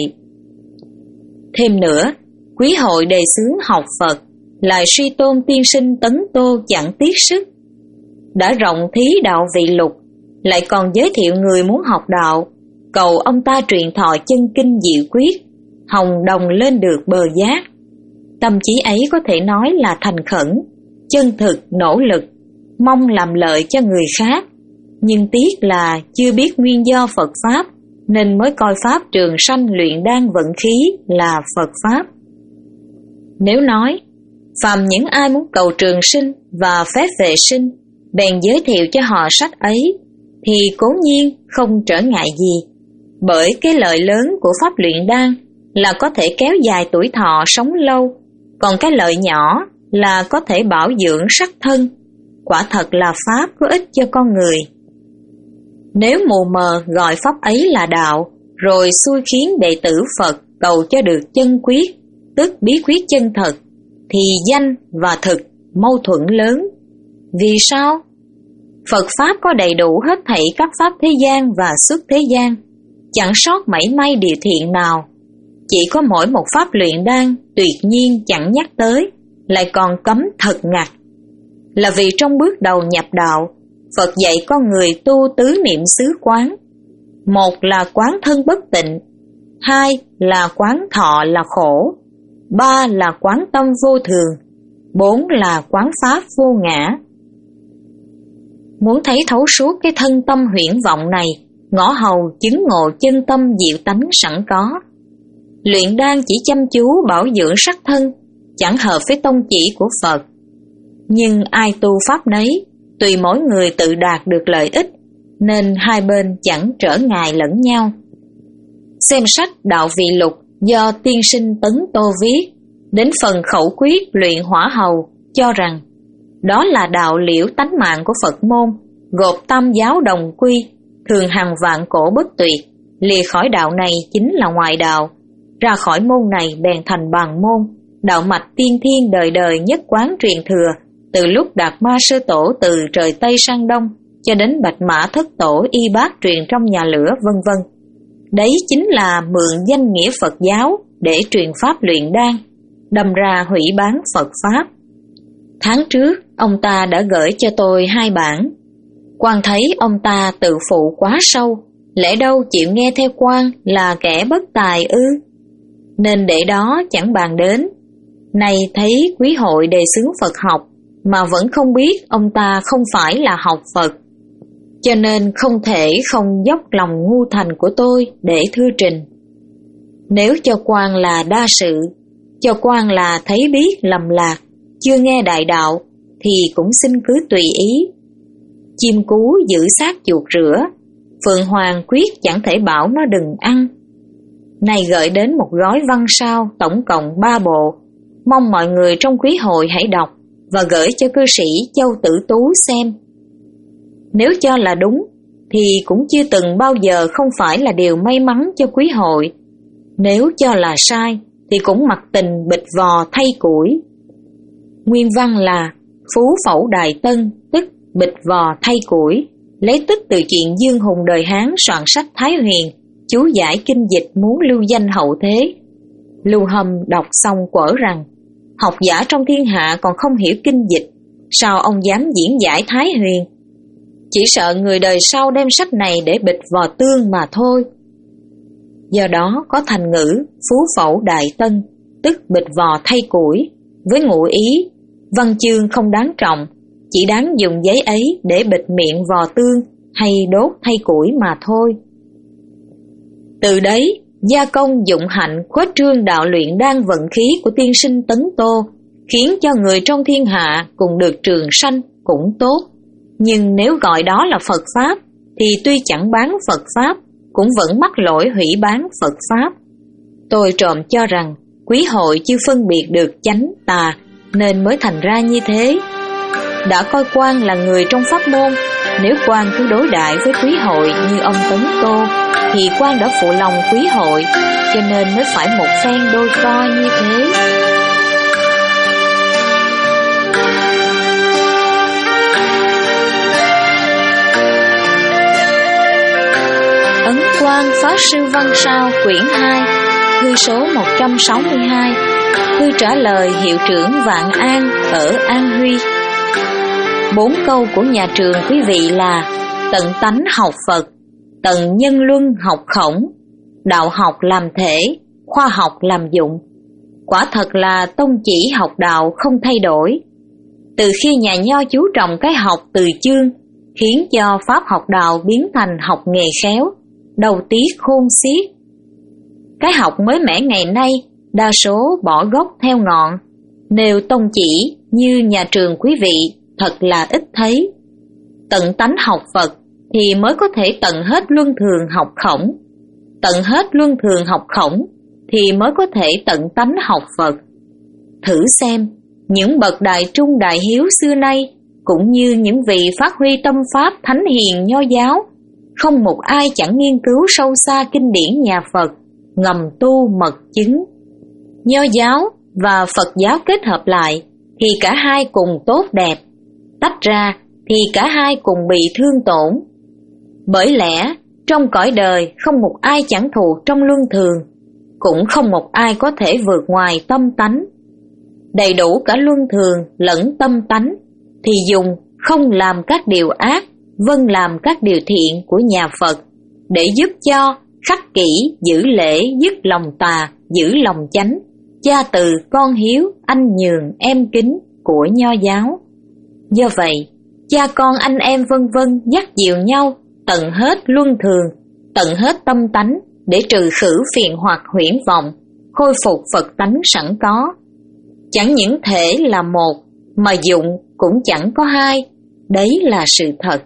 Thêm nữa, quý hội đề xướng học Phật, lại suy tôn tiên sinh Tấn Tô chẳng tiếc sức. Đã rộng thí đạo vị lục, lại còn giới thiệu người muốn học đạo, cầu ông ta truyền thọ chân kinh diệu quyết, hồng đồng lên được bờ giác. Tâm trí ấy có thể nói là thành khẩn, chân thực, nỗ lực, mong làm lợi cho người khác, nhưng tiếc là chưa biết nguyên do Phật Pháp, nên mới coi Pháp trường sanh luyện đan vận khí là Phật Pháp. Nếu nói, phàm những ai muốn cầu trường sinh và phép vệ sinh, bèn giới thiệu cho họ sách ấy, thì cố nhiên không trở ngại gì, bởi cái lợi lớn của Pháp luyện đan là có thể kéo dài tuổi thọ sống lâu, còn cái lợi nhỏ là có thể bảo dưỡng sắc thân. Quả thật là Pháp có ích cho con người. Nếu mù mờ gọi Pháp ấy là đạo, rồi xui khiến đệ tử Phật cầu cho được chân quyết, tức bí quyết chân thật, thì danh và thực mâu thuẫn lớn. Vì sao? Phật Pháp có đầy đủ hết thảy các Pháp thế gian và xuất thế gian, chẳng sót mảy may điều thiện nào. Chỉ có mỗi một Pháp luyện đan tuyệt nhiên chẳng nhắc tới, lại còn cấm thật ngặt. Là vì trong bước đầu nhập đạo, Phật dạy con người tu tứ niệm xứ quán. Một là quán thân bất tịnh, hai là quán thọ là khổ, ba là quán tâm vô thường, bốn là quán pháp vô ngã. Muốn thấy thấu suốt cái thân tâm huyễn vọng này, ngõ hầu chứng ngộ chân tâm diệu tánh sẵn có. Luyện đan chỉ chăm chú bảo dưỡng sắc thân, chẳng hợp với tông chỉ của Phật. Nhưng ai tu pháp nấy, tùy mỗi người tự đạt được lợi ích, nên hai bên chẳng trở ngại lẫn nhau. Xem sách Đạo Vị Lục do tiên sinh Tấn Tô viết, đến phần khẩu quyết luyện hỏa hầu, cho rằng đó là đạo liễu tánh mạng của Phật môn, gộp tam giáo đồng quy, thường hằng vạn cổ bất tuyệt. Lìa khỏi đạo này chính là ngoại đạo, ra khỏi môn này bèn thành bằng môn. Đạo mạch tiên thiên đời đời nhất quán truyền thừa, từ lúc Đạt Ma Sơ Tổ từ trời Tây sang Đông, cho đến Bạch Mã Thất Tổ y bát truyền trong nhà lửa, vân vân. Đấy chính là mượn danh nghĩa Phật giáo để truyền pháp luyện đan, đâm ra hủy bán Phật Pháp. Tháng trước, ông ta đã gửi cho tôi hai bản. Quan thấy ông ta tự phụ quá sâu, lẽ đâu chịu nghe theo Quan là kẻ bất tài ư? Nên để đó chẳng bàn đến. Này thấy quý hội đề xướng Phật học, mà vẫn không biết ông ta không phải là học Phật, cho nên không thể không dốc lòng ngu thành của tôi để thưa trình. Nếu cho Quan là đa sự, Cho quan là thấy biết lầm lạc, chưa nghe đại đạo, thì cũng xin cứ tùy ý. Chim cú giữ xác chuột rửa, Phượng Hoàng quyết chẳng thể bảo nó đừng ăn. Này gợi đến một gói văn sao tổng cộng ba bộ, mong mọi người trong quý hội hãy đọc và gửi cho cư sĩ Châu Tử Tú xem. Nếu cho là đúng, thì cũng chưa từng bao giờ không phải là điều may mắn cho quý hội. Nếu cho là sai, thì cũng mặc tình bịch vò thay củi. Nguyên văn là Phú Phẩu Đại Tân, tức bịch vò thay củi, lấy tích từ chuyện Dương Hùng đời Hán soạn sách Thái Huyền, chú giải kinh dịch muốn lưu danh hậu thế. Lưu Hâm đọc xong quở rằng, học giả trong thiên hạ còn không hiểu kinh dịch, sao ông dám diễn giải Thái Huyền? Chỉ sợ người đời sau đem sách này để bịch vò tương mà thôi. Do đó có thành ngữ Phú Phẩu Đại Tân, tức bịch vò thay củi, với ngụ ý văn chương không đáng trọng, chỉ đáng dùng giấy ấy để bịt miệng vò tương hay đốt thay củi mà thôi. Từ đấy, gia công dụng hạnh khuếch trương đạo luyện đan vận khí của tiên sinh Tấn Tô, khiến cho người trong thiên hạ cùng được trường sanh cũng tốt. Nhưng nếu gọi đó là Phật Pháp, thì tuy chẳng bán Phật Pháp, cũng vẫn mắc lỗi hủy bán Phật Pháp. Tôi trộm cho rằng quý hội chưa phân biệt được chánh tà, nên mới thành ra như thế. Đã coi quan là người trong pháp môn, nếu quan cứ đối đãi với quý hội như ông Tấn Tô, thì quan đã phụ lòng quý hội, cho nên mới phải một phen đôi co như thế. Ấn Quang Pháp Sư Văn Sao quyển hai, thư số một trăm sáu mươi hai, thư trả lời hiệu trưởng Vạn An ở An Huy. Bốn câu của nhà trường quý vị là tận tánh học Phật, tận nhân luân học Khổng, đạo học làm thể, khoa học làm dụng. Quả thật là tông chỉ học đạo không thay đổi. Từ khi nhà Nho chú trọng cái học từ chương, khiến cho pháp học đạo biến thành học nghề khéo, đầu tiết khôn xiết. Cái học mới mẻ ngày nay đa số bỏ gốc theo ngọn, nêu tông chỉ như nhà trường quý vị thật là ít thấy. Tận tánh học Phật thì mới có thể tận hết luân thường học Khổng, tận hết luân thường học Khổng thì mới có thể tận tánh học Phật. Thử xem, những bậc đại trung đại hiếu xưa nay, cũng như những vị phát huy tâm pháp thánh hiền Nho giáo, không một ai chẳng nghiên cứu sâu xa kinh điển nhà Phật, ngầm tu mật chứng. Nho giáo và Phật giáo kết hợp lại thì cả hai cùng tốt đẹp, tách ra thì cả hai cùng bị thương tổn. Bởi lẽ trong cõi đời không một ai chẳng thuộc trong luân thường, cũng không một ai có thể vượt ngoài tâm tánh. Đầy đủ cả luân thường lẫn tâm tánh thì dùng không làm các điều ác, vâng làm các điều thiện của nhà Phật, để giúp cho khắc kỷ giữ lễ, dứt lòng tà, giữ lòng chánh, cha từ con hiếu, anh nhường em kính của Nho giáo. Do vậy, cha con anh em vân vân dắt dìu nhau tận hết luân thường, tận hết tâm tánh để trừ khử phiền hoặc huyễn vọng, khôi phục Phật tánh sẵn có. Chẳng những thể là một, mà dụng cũng chẳng có hai, đấy là sự thật.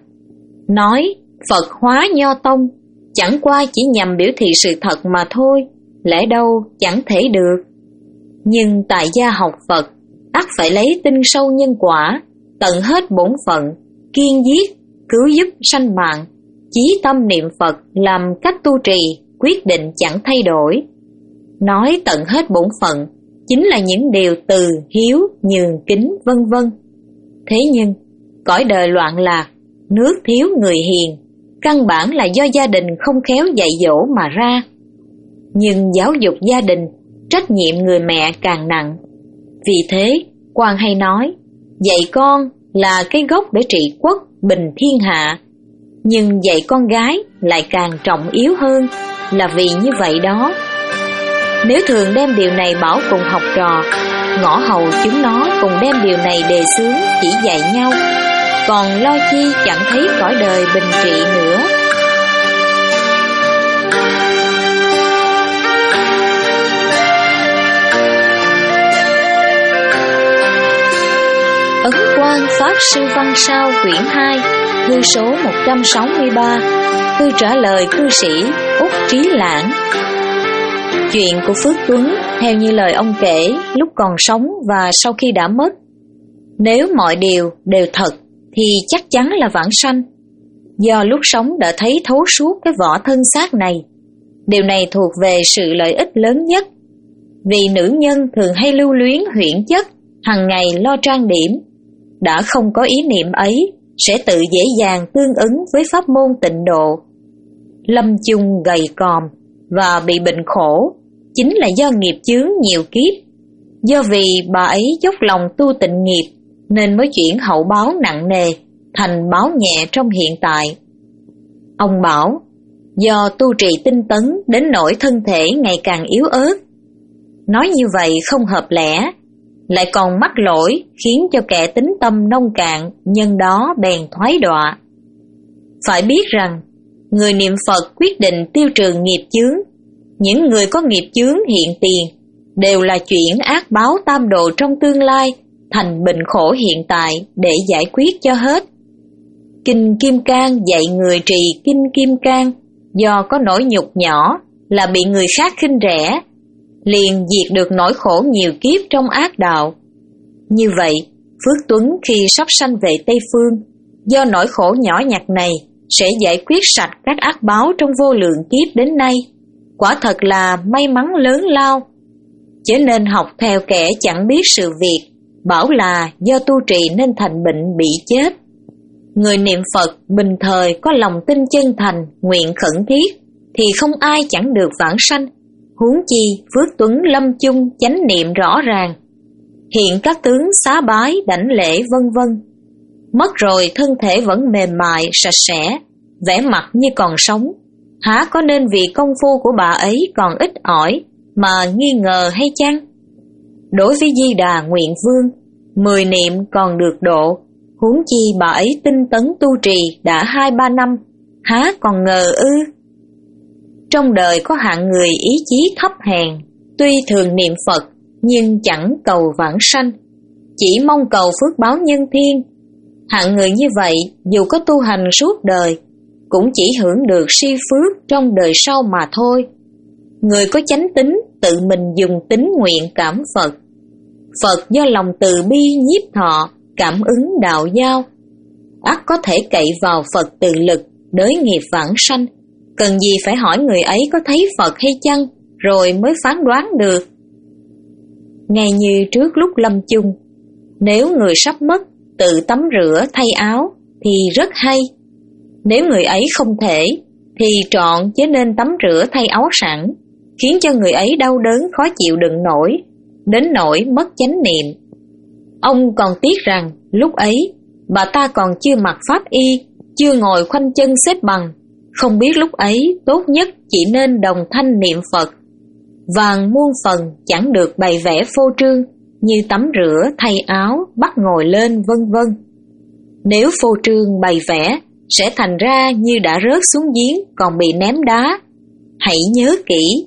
Nói Phật hóa Nho tông chẳng qua chỉ nhằm biểu thị sự thật mà thôi, lẽ đâu chẳng thể được. Nhưng tại gia học Phật ắt phải lấy tinh sâu nhân quả, tận hết bổn phận, kiên giết, cứu giúp sanh mạng, chí tâm niệm Phật làm cách tu trì, quyết định chẳng thay đổi. Nói tận hết bổn phận chính là những điều từ, hiếu, nhường, kính, vân vân. Thế nhưng cõi đời loạn lạc, nước thiếu người hiền, căn bản là do gia đình không khéo dạy dỗ mà ra. Nhưng giáo dục gia đình, trách nhiệm người mẹ càng nặng. Vì thế, quan hay nói, dạy con là cái gốc để trị quốc, bình thiên hạ. Nhưng dạy con gái lại càng trọng yếu hơn, là vì như vậy đó. Nếu thường đem điều này bảo cùng học trò, ngõ hầu chúng nó cùng đem điều này đề xướng chỉ dạy nhau, còn lo chi chẳng thấy cõi đời bình trị nữa. Quang Pháp Sư Văn Sao quyển hai, thư số một trăm sáu mươi ba, thư trả lời cư sĩ Úc Trí Lãng. Chuyện của Phước Tuấn theo như lời ông kể lúc còn sống và sau khi đã mất. Nếu mọi điều đều thật thì chắc chắn là vãng sanh. Do lúc sống đã thấy thấu suốt cái vỏ thân xác này, điều này thuộc về sự lợi ích lớn nhất. Vì nữ nhân thường hay lưu luyến huyễn chất, hằng ngày lo trang điểm, đã không có ý niệm ấy sẽ tự dễ dàng tương ứng với pháp môn tịnh độ. Lâm chung gầy còm và bị bệnh khổ chính là do nghiệp chướng nhiều kiếp. Do vì bà ấy dốc lòng tu tịnh nghiệp nên mới chuyển hậu báo nặng nề thành báo nhẹ trong hiện tại. Ông bảo, do tu trì tinh tấn đến nỗi thân thể ngày càng yếu ớt. Nói như vậy không hợp lẽ, lại còn mắc lỗi khiến cho kẻ tính tâm nông cạn nhân đó bèn thoái đọa. Phải biết rằng, người niệm Phật quyết định tiêu trừ nghiệp chướng. Những người có nghiệp chướng hiện tiền đều là chuyển ác báo tam độ trong tương lai thành bệnh khổ hiện tại để giải quyết cho hết. Kinh Kim Cang dạy người trì Kinh Kim Cang do có nỗi nhục nhỏ là bị người khác khinh rẻ, liền diệt được nỗi khổ nhiều kiếp trong ác đạo. Như vậy, Phước Tuấn khi sắp sanh về Tây Phương, do nỗi khổ nhỏ nhặt này sẽ giải quyết sạch các ác báo trong vô lượng kiếp đến nay. Quả thật là may mắn lớn lao. Chớ nên học theo kẻ chẳng biết sự việc, bảo là do tu trì nên thành bệnh bị chết. Người niệm Phật bình thời có lòng tin chân thành, nguyện khẩn thiết, thì không ai chẳng được vãng sanh. Huống chi Phước Tuấn lâm chung chánh niệm rõ ràng, hiện các tướng xá bái đảnh lễ vân vân. Mất rồi thân thể vẫn mềm mại sạch sẽ, vẻ mặt như còn sống. Há có nên vì công phu của bà ấy còn ít ỏi mà nghi ngờ hay chăng? Đối với Di Đà Nguyện Vương, mười niệm còn được độ, huống chi bà ấy tinh tấn tu trì đã hai ba năm, há còn ngờ ư? Trong đời có hạng người ý chí thấp hèn, tuy thường niệm Phật nhưng chẳng cầu vãng sanh, chỉ mong cầu phước báo nhân thiên. Hạng người như vậy dù có tu hành suốt đời cũng chỉ hưởng được si phước trong đời sau mà thôi. Người có chánh tính tự mình dùng tín nguyện cảm Phật. Phật do lòng từ bi nhiếp thọ, cảm ứng đạo giao. Ắt có thể cậy vào Phật từ lực, đới nghiệp vãng sanh. Cần gì phải hỏi người ấy có thấy Phật hay chăng, rồi mới phán đoán được. Ngay như trước lúc lâm chung, nếu người sắp mất tự tắm rửa thay áo thì rất hay. Nếu người ấy không thể thì trọn chứ nên tắm rửa thay áo sẵn, khiến cho người ấy đau đớn khó chịu đựng nổi, đến nỗi mất chánh niệm. Ông còn tiếc rằng lúc ấy bà ta còn chưa mặc pháp y, chưa ngồi khoanh chân xếp bằng, không biết lúc ấy tốt nhất chỉ nên đồng thanh niệm Phật. Vàng muôn phần chẳng được bày vẽ phô trương như tắm rửa thay áo bắt ngồi lên vân vân. Nếu phô trương bày vẽ sẽ thành ra như đã rớt xuống giếng còn bị ném đá. Hãy nhớ kỹ.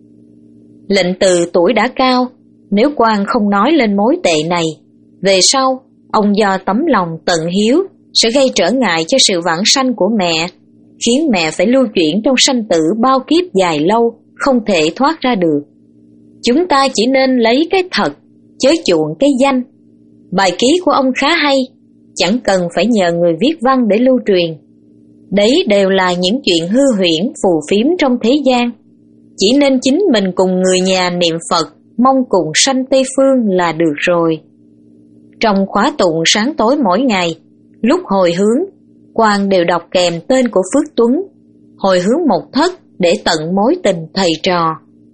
Lệnh từ tuổi đã cao, nếu quan không nói lên mối tệ này, về sau ông do tấm lòng tận hiếu sẽ gây trở ngại cho sự vãng sanh của mẹ, khiến mẹ phải lưu chuyển trong sanh tử bao kiếp dài lâu, không thể thoát ra được. Chúng ta chỉ nên lấy cái thật, chớ chuộng cái danh. Bài ký của ông khá hay, chẳng cần phải nhờ người viết văn để lưu truyền. Đấy đều là những chuyện hư huyễn phù phiếm trong thế gian. Chỉ nên chính mình cùng người nhà niệm Phật, mong cùng sanh Tây Phương là được rồi. Trong khóa tụng sáng tối mỗi ngày, lúc hồi hướng, quan đều đọc kèm tên của Phước Tuấn, hồi hướng một thất để tận mối tình thầy trò.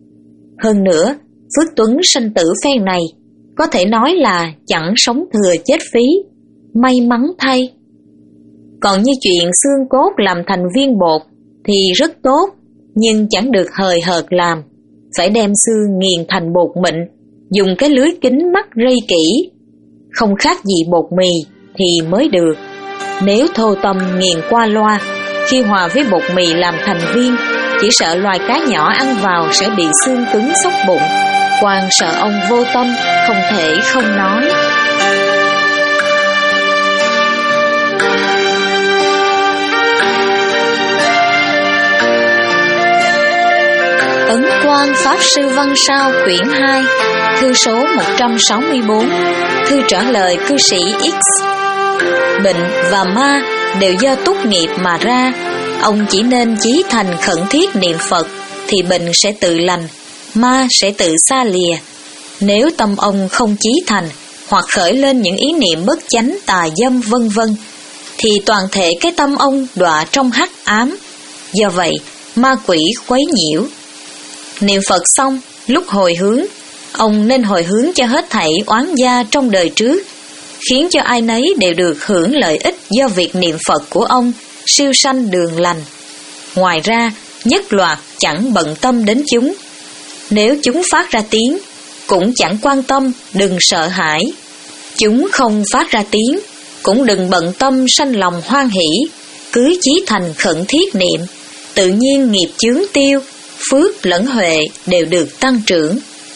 Hơn nữa, Phước Tuấn sanh tử phen này có thể nói là chẳng sống thừa chết phí, may mắn thay. Còn như chuyện xương cốt làm thành viên bột thì rất tốt, nhưng chẳng được hời hợt làm, phải đem xương nghiền thành bột mịn, dùng cái lưới kính mắt rây kỹ. Không khác gì bột mì thì mới được. Nếu thô tâm nghiền qua loa, khi hòa với bột mì làm thành viên, chỉ sợ loài cá nhỏ ăn vào sẽ bị xương cứng xốc bụng. Quan sợ ông vô tâm, không thể không nói. Quang Pháp Sư Văn Sao quyển hai, thư số một trăm sáu mươi tư, thư trả lời cư sĩ X. Bệnh và ma đều do túc nghiệp mà ra. Ông chỉ nên chí thành khẩn thiết niệm Phật thì bệnh sẽ tự lành, ma sẽ tự xa lìa. Nếu tâm ông không chí thành hoặc khởi lên những ý niệm bất chánh, tà dâm vân vân thì toàn thể cái tâm ông đọa trong hắc ám. Do vậy ma quỷ quấy nhiễu. Niệm Phật xong, lúc hồi hướng, ông nên hồi hướng cho hết thảy oán gia trong đời trước, khiến cho ai nấy đều được hưởng lợi ích do việc niệm Phật của ông, siêu sanh đường lành. Ngoài ra, nhất loạt chẳng bận tâm đến chúng. Nếu chúng phát ra tiếng, cũng chẳng quan tâm, đừng sợ hãi. Chúng không phát ra tiếng, cũng đừng bận tâm sanh lòng hoan hỷ, cứ chí thành khẩn thiết niệm, tự nhiên nghiệp chướng tiêu, phước lẫn huệ đều được tăng trưởng.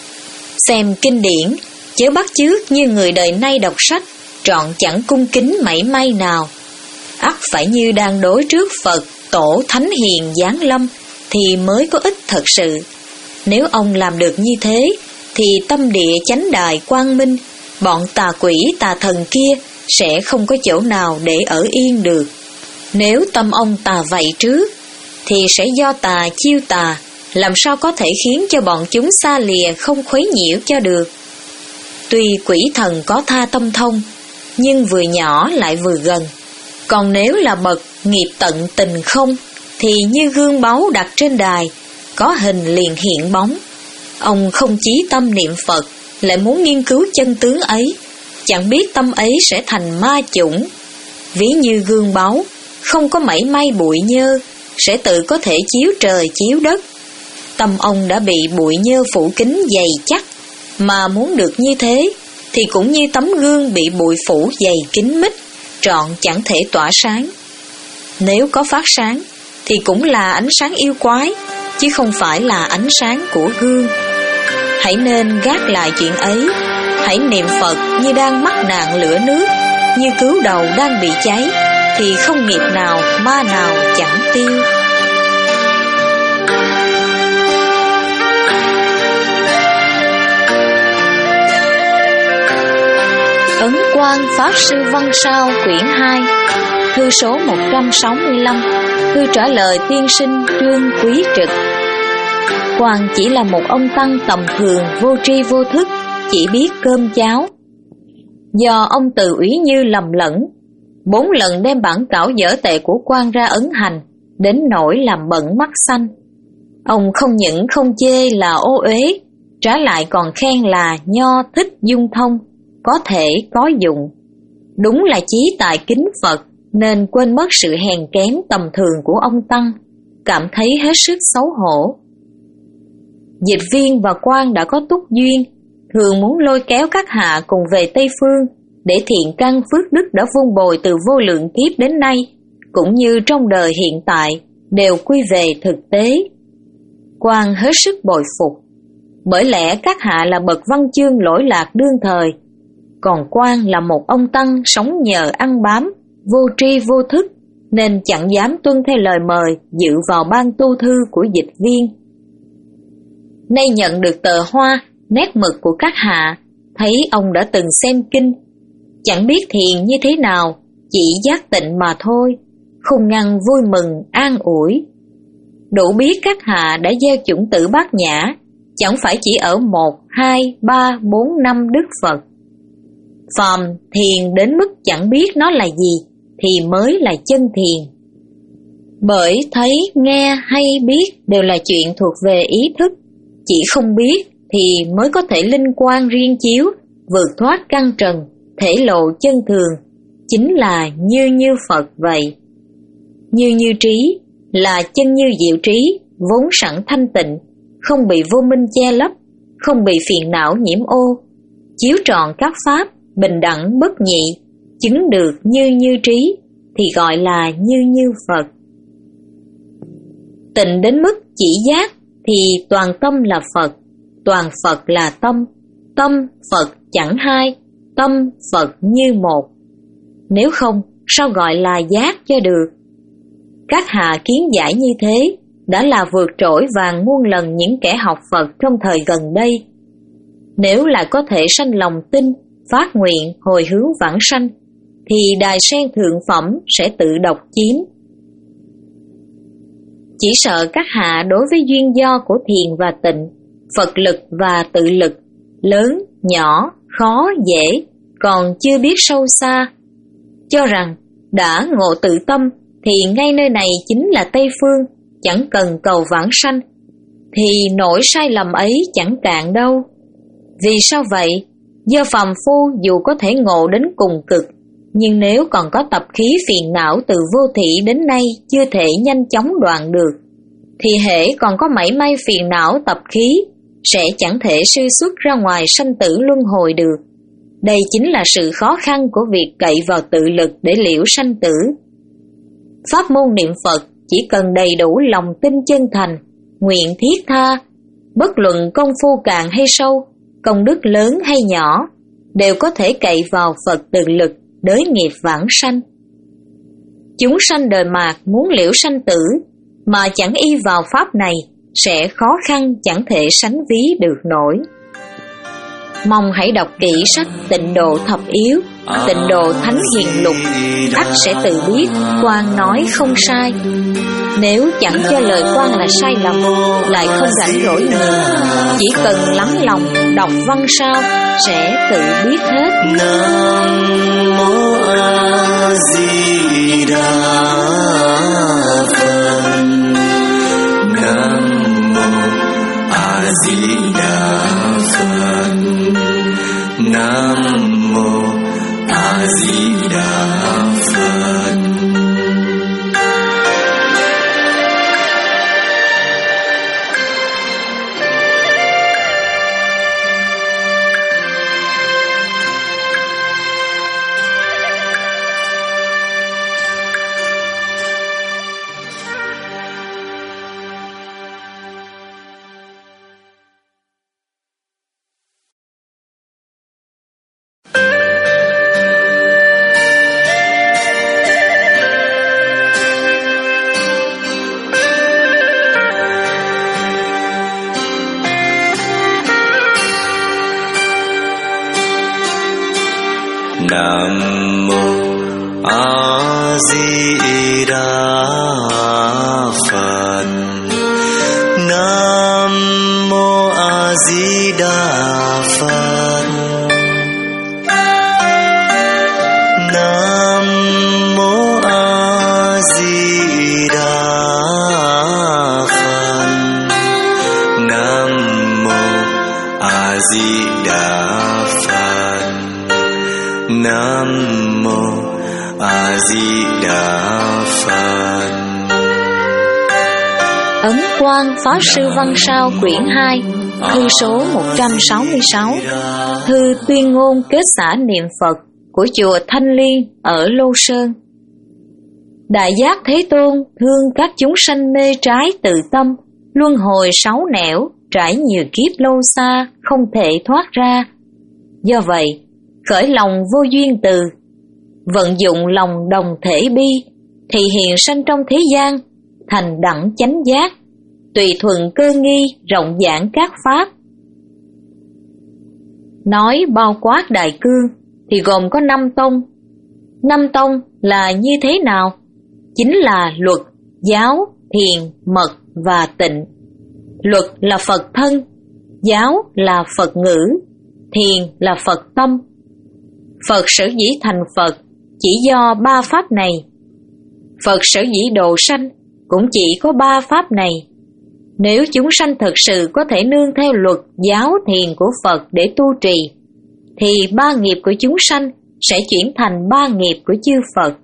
Xem kinh điển, chớ bắt chước như người đời nay đọc sách, trọn chẳng cung kính mảy may nào. Ắt phải như đang đối trước Phật, tổ thánh hiền giáng lâm thì mới có ích thật sự. Nếu ông làm được như thế, thì tâm địa chánh đài quang minh, bọn tà quỷ tà thần kia sẽ không có chỗ nào để ở yên được. Nếu tâm ông tà vậy trước, thì sẽ do tà chiêu tà, làm sao có thể khiến cho bọn chúng xa lìa không khuấy nhiễu cho được. Tuy quỷ thần có tha tâm thông, nhưng vừa nhỏ lại vừa gần. Còn nếu là bậc nghiệp tận tình không, thì như gương báu đặt trên đài, có hình liền hiện bóng. Ông không chí tâm niệm Phật, lại muốn nghiên cứu chân tướng ấy, chẳng biết tâm ấy sẽ thành ma chủng. Ví như gương báu, không có mảy may bụi nhơ, sẽ tự có thể chiếu trời chiếu đất. Tâm ông đã bị bụi nhơ phủ kín dày chắc, mà muốn được như thế, thì cũng như tấm gương bị bụi phủ dày kín mít, trọn chẳng thể tỏa sáng. Nếu có phát sáng, thì cũng là ánh sáng yêu quái, chứ không phải là ánh sáng của gương. Hãy nên gác lại chuyện ấy, hãy niệm Phật như đang mắc nạn lửa nước, như cứu đầu đang bị cháy, thì không nghiệp nào, ma nào chẳng tiêu. Ấn Quang Pháp Sư Văn Sao quyển hai, thư số một trăm sáu mươi lăm, thư trả lời tiên sinh Trương Quý Trực. Quang chỉ là một ông tăng tầm thường, vô tri vô thức, chỉ biết cơm cháo. Do ông Từ Úy Như lầm lẫn, bốn lần đem bản cảo dở tệ của Quang ra ấn hành, đến nỗi làm bận mắt xanh. Ông không những không chê là ô uế, trả lại còn khen là nho thích dung thông, có thể có dụng. Đúng là chí tại kính Phật, nên quên mất sự hèn kém tầm thường của ông tăng, cảm thấy hết sức xấu hổ. Dịch Viên và Quang đã có túc duyên, thường muốn lôi kéo các hạ cùng về Tây Phương, để thiện căn phước đức đã vun bồi từ vô lượng kiếp đến nay, cũng như trong đời hiện tại, đều quy về thực tế. Quang hết sức bội phục, bởi lẽ các hạ là bậc văn chương lỗi lạc đương thời, còn Quang là một ông tăng sống nhờ ăn bám, vô tri vô thức, nên chẳng dám tuân theo lời mời dự vào ban tu thư của Dịch Viên. Nay nhận được tờ hoa, nét mực của các hạ, thấy ông đã từng xem kinh, chẳng biết thiền như thế nào, chỉ giác tịnh mà thôi, không ngăn vui mừng an ủi. Đủ biết các hạ đã gieo chủng tử bát nhã, chẳng phải chỉ ở một, hai, ba, bốn, năm Đức Phật. Phàm thiền đến mức chẳng biết nó là gì, thì mới là chân thiền. Bởi thấy, nghe hay biết đều là chuyện thuộc về ý thức, chỉ không biết thì mới có thể linh quang riêng chiếu, vượt thoát căn trần, thể lộ chân thường, chính là như như Phật vậy. Như như trí là chân như diệu trí, vốn sẵn thanh tịnh, không bị vô minh che lấp, không bị phiền não nhiễm ô, chiếu trọn các pháp, bình đẳng bất nhị, chứng được như như trí, thì gọi là như như Phật. Tịnh đến mức chỉ giác, thì toàn tâm là Phật, toàn Phật là tâm, tâm Phật chẳng hai, tâm Phật như một. Nếu không, sao gọi là giác cho được? Các hạ kiến giải như thế, đã là vượt trội vàng muôn lần những kẻ học Phật trong thời gần đây. Nếu lại có thể sanh lòng tin, phát nguyện hồi hướng vãng sanh, thì đài sen thượng phẩm sẽ tự độc chiếm. Chỉ sợ các hạ đối với duyên do của thiền và tịnh, Phật lực và tự lực, lớn, nhỏ, khó, dễ, còn chưa biết sâu xa, cho rằng đã ngộ tự tâm thì ngay nơi này chính là Tây Phương, chẳng cần cầu vãng sanh, thì nỗi sai lầm ấy chẳng cạn đâu. Vì sao vậy? Do phàm phu dù có thể ngộ đến cùng cực, nhưng nếu còn có tập khí phiền não từ vô thị đến nay chưa thể nhanh chóng đoạn được, thì hễ còn có mảy may phiền não tập khí, sẽ chẳng thể sư xuất ra ngoài sanh tử luân hồi được. Đây chính là sự khó khăn của việc cậy vào tự lực để liễu sanh tử. Pháp môn niệm Phật chỉ cần đầy đủ lòng tin chân thành, nguyện thiết tha, bất luận công phu cạn hay sâu, công đức lớn hay nhỏ, đều có thể cậy vào Phật tự lực đới nghiệp vãng sanh. Chúng sanh đời mạt muốn liễu sanh tử mà chẳng y vào pháp này, sẽ khó khăn chẳng thể sánh ví được nổi. Mong hãy đọc kỹ sách Tịnh Độ Thập Yếu, Tịnh Độ Thánh Hiền Lục, ắt sẽ tự biết Quan nói không sai. Nếu chẳng cho lời Quan là sai lầm, lại không rảnh rỗi nhiều, chỉ cần lắng lòng đọc văn sao sẽ tự biết hết. Nam mô A Di Đà Phật. Nam mô A Di Đà Phật. Nam mô A Di Đà Phật. Nam mô A Di Đà Phật. Nam mô A Di Đà Phật. Nam mô A Di Đà Phật. Nam mô A Di Đà Phật. Nam mô A Di Đà Phật. Ấn Quang Pháp Sư Văn Sao quyển hai, thư số một trăm sáu mươi sáu, thư tuyên ngôn kết xã niệm Phật của chùa Thanh Liên ở Lô Sơn. Đại Giác Thế Tôn thương các chúng sanh mê trái tự tâm, luân hồi sáu nẻo, trải nhiều kiếp lâu xa, không thể thoát ra. Do vậy, khởi lòng vô duyên từ, vận dụng lòng đồng thể bi, thì hiện sanh trong thế gian, thành đẳng chánh giác, tùy thuận cơ nghi, rộng giảng các pháp. Nói bao quát đại cương thì gồm có năm tông. Năm tông là như thế nào? Chính là luật, giáo, thiền, mật và tịnh. Luật là Phật thân, giáo là Phật ngữ, thiền là Phật tâm. Phật sở dĩ thành Phật chỉ do ba pháp này. Phật sở dĩ độ sanh cũng chỉ có ba pháp này. Nếu chúng sanh thật sự có thể nương theo luật, giáo, thiền của Phật để tu trì, thì ba nghiệp của chúng sanh sẽ chuyển thành ba nghiệp của chư Phật.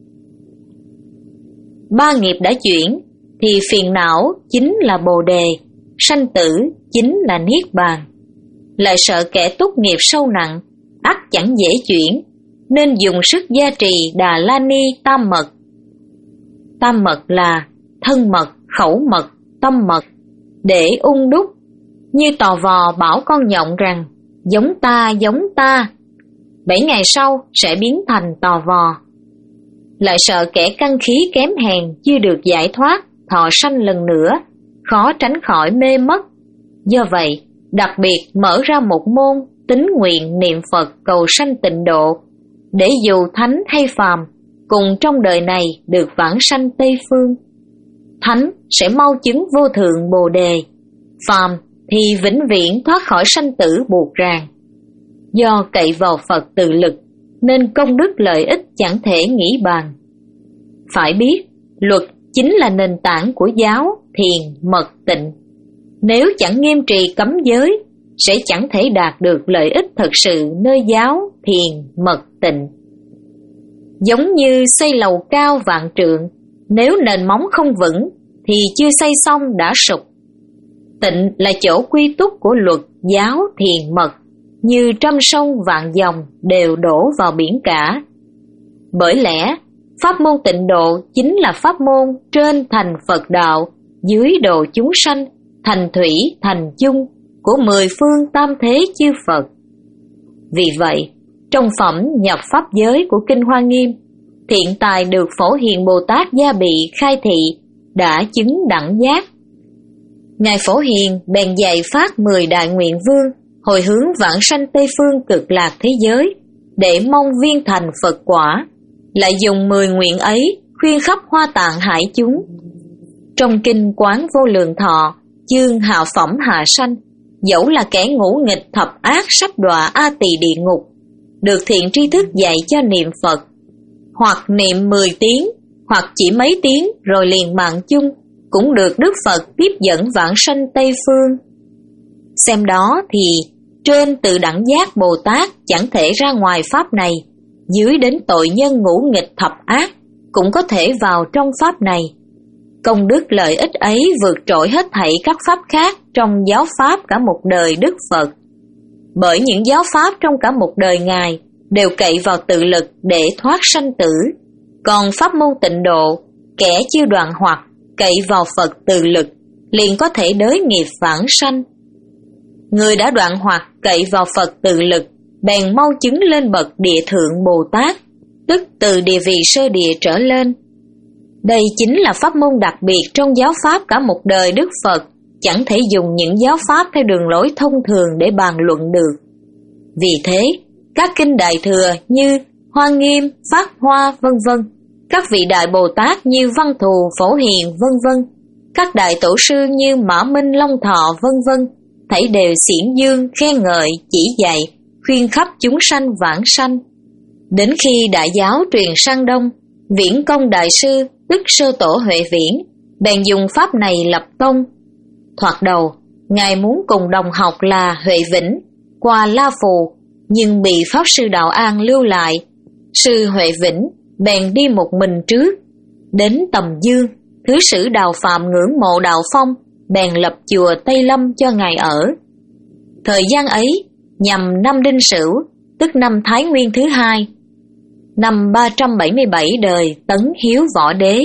Ba nghiệp đã chuyển thì phiền não chính là Bồ Đề, sanh tử chính là Niết Bàn. Lại sợ kẻ túc nghiệp sâu nặng, ắt chẳng dễ chuyển, nên dùng sức gia trì Đà La Ni tam mật. Tam mật là thân mật, khẩu mật, tâm mật, để ung đúc, như tò vò bảo con nhộng rằng giống ta, giống ta, bảy ngày sau sẽ biến thành tò vò. Lại sợ kẻ căn khí kém hèn chưa được giải thoát, thọ sanh lần nữa, khó tránh khỏi mê mất. Do vậy, đặc biệt mở ra một môn tín nguyện niệm Phật cầu sanh tịnh độ, để dù thánh hay phàm, cùng trong đời này được vãng sanh Tây Phương. Thánh sẽ mau chứng vô thượng Bồ Đề, phàm thì vĩnh viễn thoát khỏi sanh tử buộc ràng. Do cậy vào Phật tự lực, nên công đức lợi ích chẳng thể nghĩ bàn. Phải biết, luật chính là nền tảng của giáo, thiền, mật, tịnh. Nếu chẳng nghiêm trì cấm giới, sẽ chẳng thể đạt được lợi ích thật sự nơi giáo, thiền, mật, tịnh. Giống như xây lầu cao vạn trượng, nếu nền móng không vững, thì chưa xây xong đã sụp. Tịnh là chỗ quy túc của luật, giáo, thiền, mật, như trăm sông vạn dòng đều đổ vào biển cả. Bởi lẽ, pháp môn tịnh độ chính là pháp môn trên thành Phật đạo, dưới độ chúng sanh, thành thủy, thành chung của mười phương tam thế chư Phật. Vì vậy, trong phẩm nhập pháp giới của Kinh Hoa Nghiêm, thiện tài được Phổ Hiền Bồ Tát Gia Bị khai thị đã chứng đẳng giác. Ngài Phổ Hiền bèn dạy phát mười đại nguyện vương, hồi hướng vãng sanh Tây Phương cực lạc thế giới, để mong viên thành Phật quả, lại dùng mười nguyện ấy khuyên khắp Hoa Tạng hải chúng. Trong kinh Quán Vô Lượng Thọ, chương Hạ Phẩm Hạ Sanh, dẫu là kẻ ngũ nghịch thập ác sắp đọa A Tỳ địa ngục, được thiện tri thức dạy cho niệm Phật, hoặc niệm mười tiếng, hoặc chỉ mấy tiếng rồi liền mạng chung, cũng được Đức Phật tiếp dẫn vãng sanh Tây Phương. Xem đó thì trên tự đẳng giác Bồ Tát chẳng thể ra ngoài pháp này, dưới đến tội nhân ngũ nghịch thập ác cũng có thể vào trong pháp này. Công đức lợi ích ấy vượt trội hết thảy các pháp khác trong giáo pháp cả một đời Đức Phật. Bởi những giáo pháp trong cả một đời Ngài đều cậy vào tự lực để thoát sanh tử. Còn pháp môn tịnh độ, kẻ chưa đoạn hoặc cậy vào Phật tự lực liền có thể đới nghiệp vãng sanh. Người đã đoạn hoặc cậy vào Phật tự lực bèn mau chứng lên bậc địa thượng Bồ Tát, tức từ địa vị sơ địa trở lên. Đây chính là pháp môn đặc biệt trong giáo pháp cả một đời Đức Phật, chẳng thể dùng những giáo pháp theo đường lối thông thường để bàn luận được. Vì thế, các kinh Đại Thừa như Hoa Nghiêm, Pháp Hoa vân vân, các vị đại Bồ Tát như Văn Thù, Phổ Hiền vân vân, các đại tổ sư như Mã Minh, Long Thọ vân vân, thảy đều xiển dương, khen ngợi, chỉ dạy, khuyên khắp chúng sanh vãng sanh. Đến khi đại giáo truyền sang Đông, Viễn Công Đại Sư, tức Sơ Tổ Huệ Viễn, bèn dùng pháp này lập tông. Thoạt đầu, Ngài muốn cùng đồng học là Huệ Vĩnh, qua La Phù, nhưng bị Pháp Sư Đạo An lưu lại. Sư Huệ Vĩnh bèn đi một mình trước. Đến Tầm Dương, Thứ Sử Đào Phạm ngưỡng mộ Đạo Phong, bèn lập chùa Tây Lâm cho Ngài ở. Thời gian ấy, nhằm năm Đinh Sửu, tức năm Thái Nguyên thứ hai, năm ba trăm bảy mươi bảy đời Tấn Hiếu Võ Đế.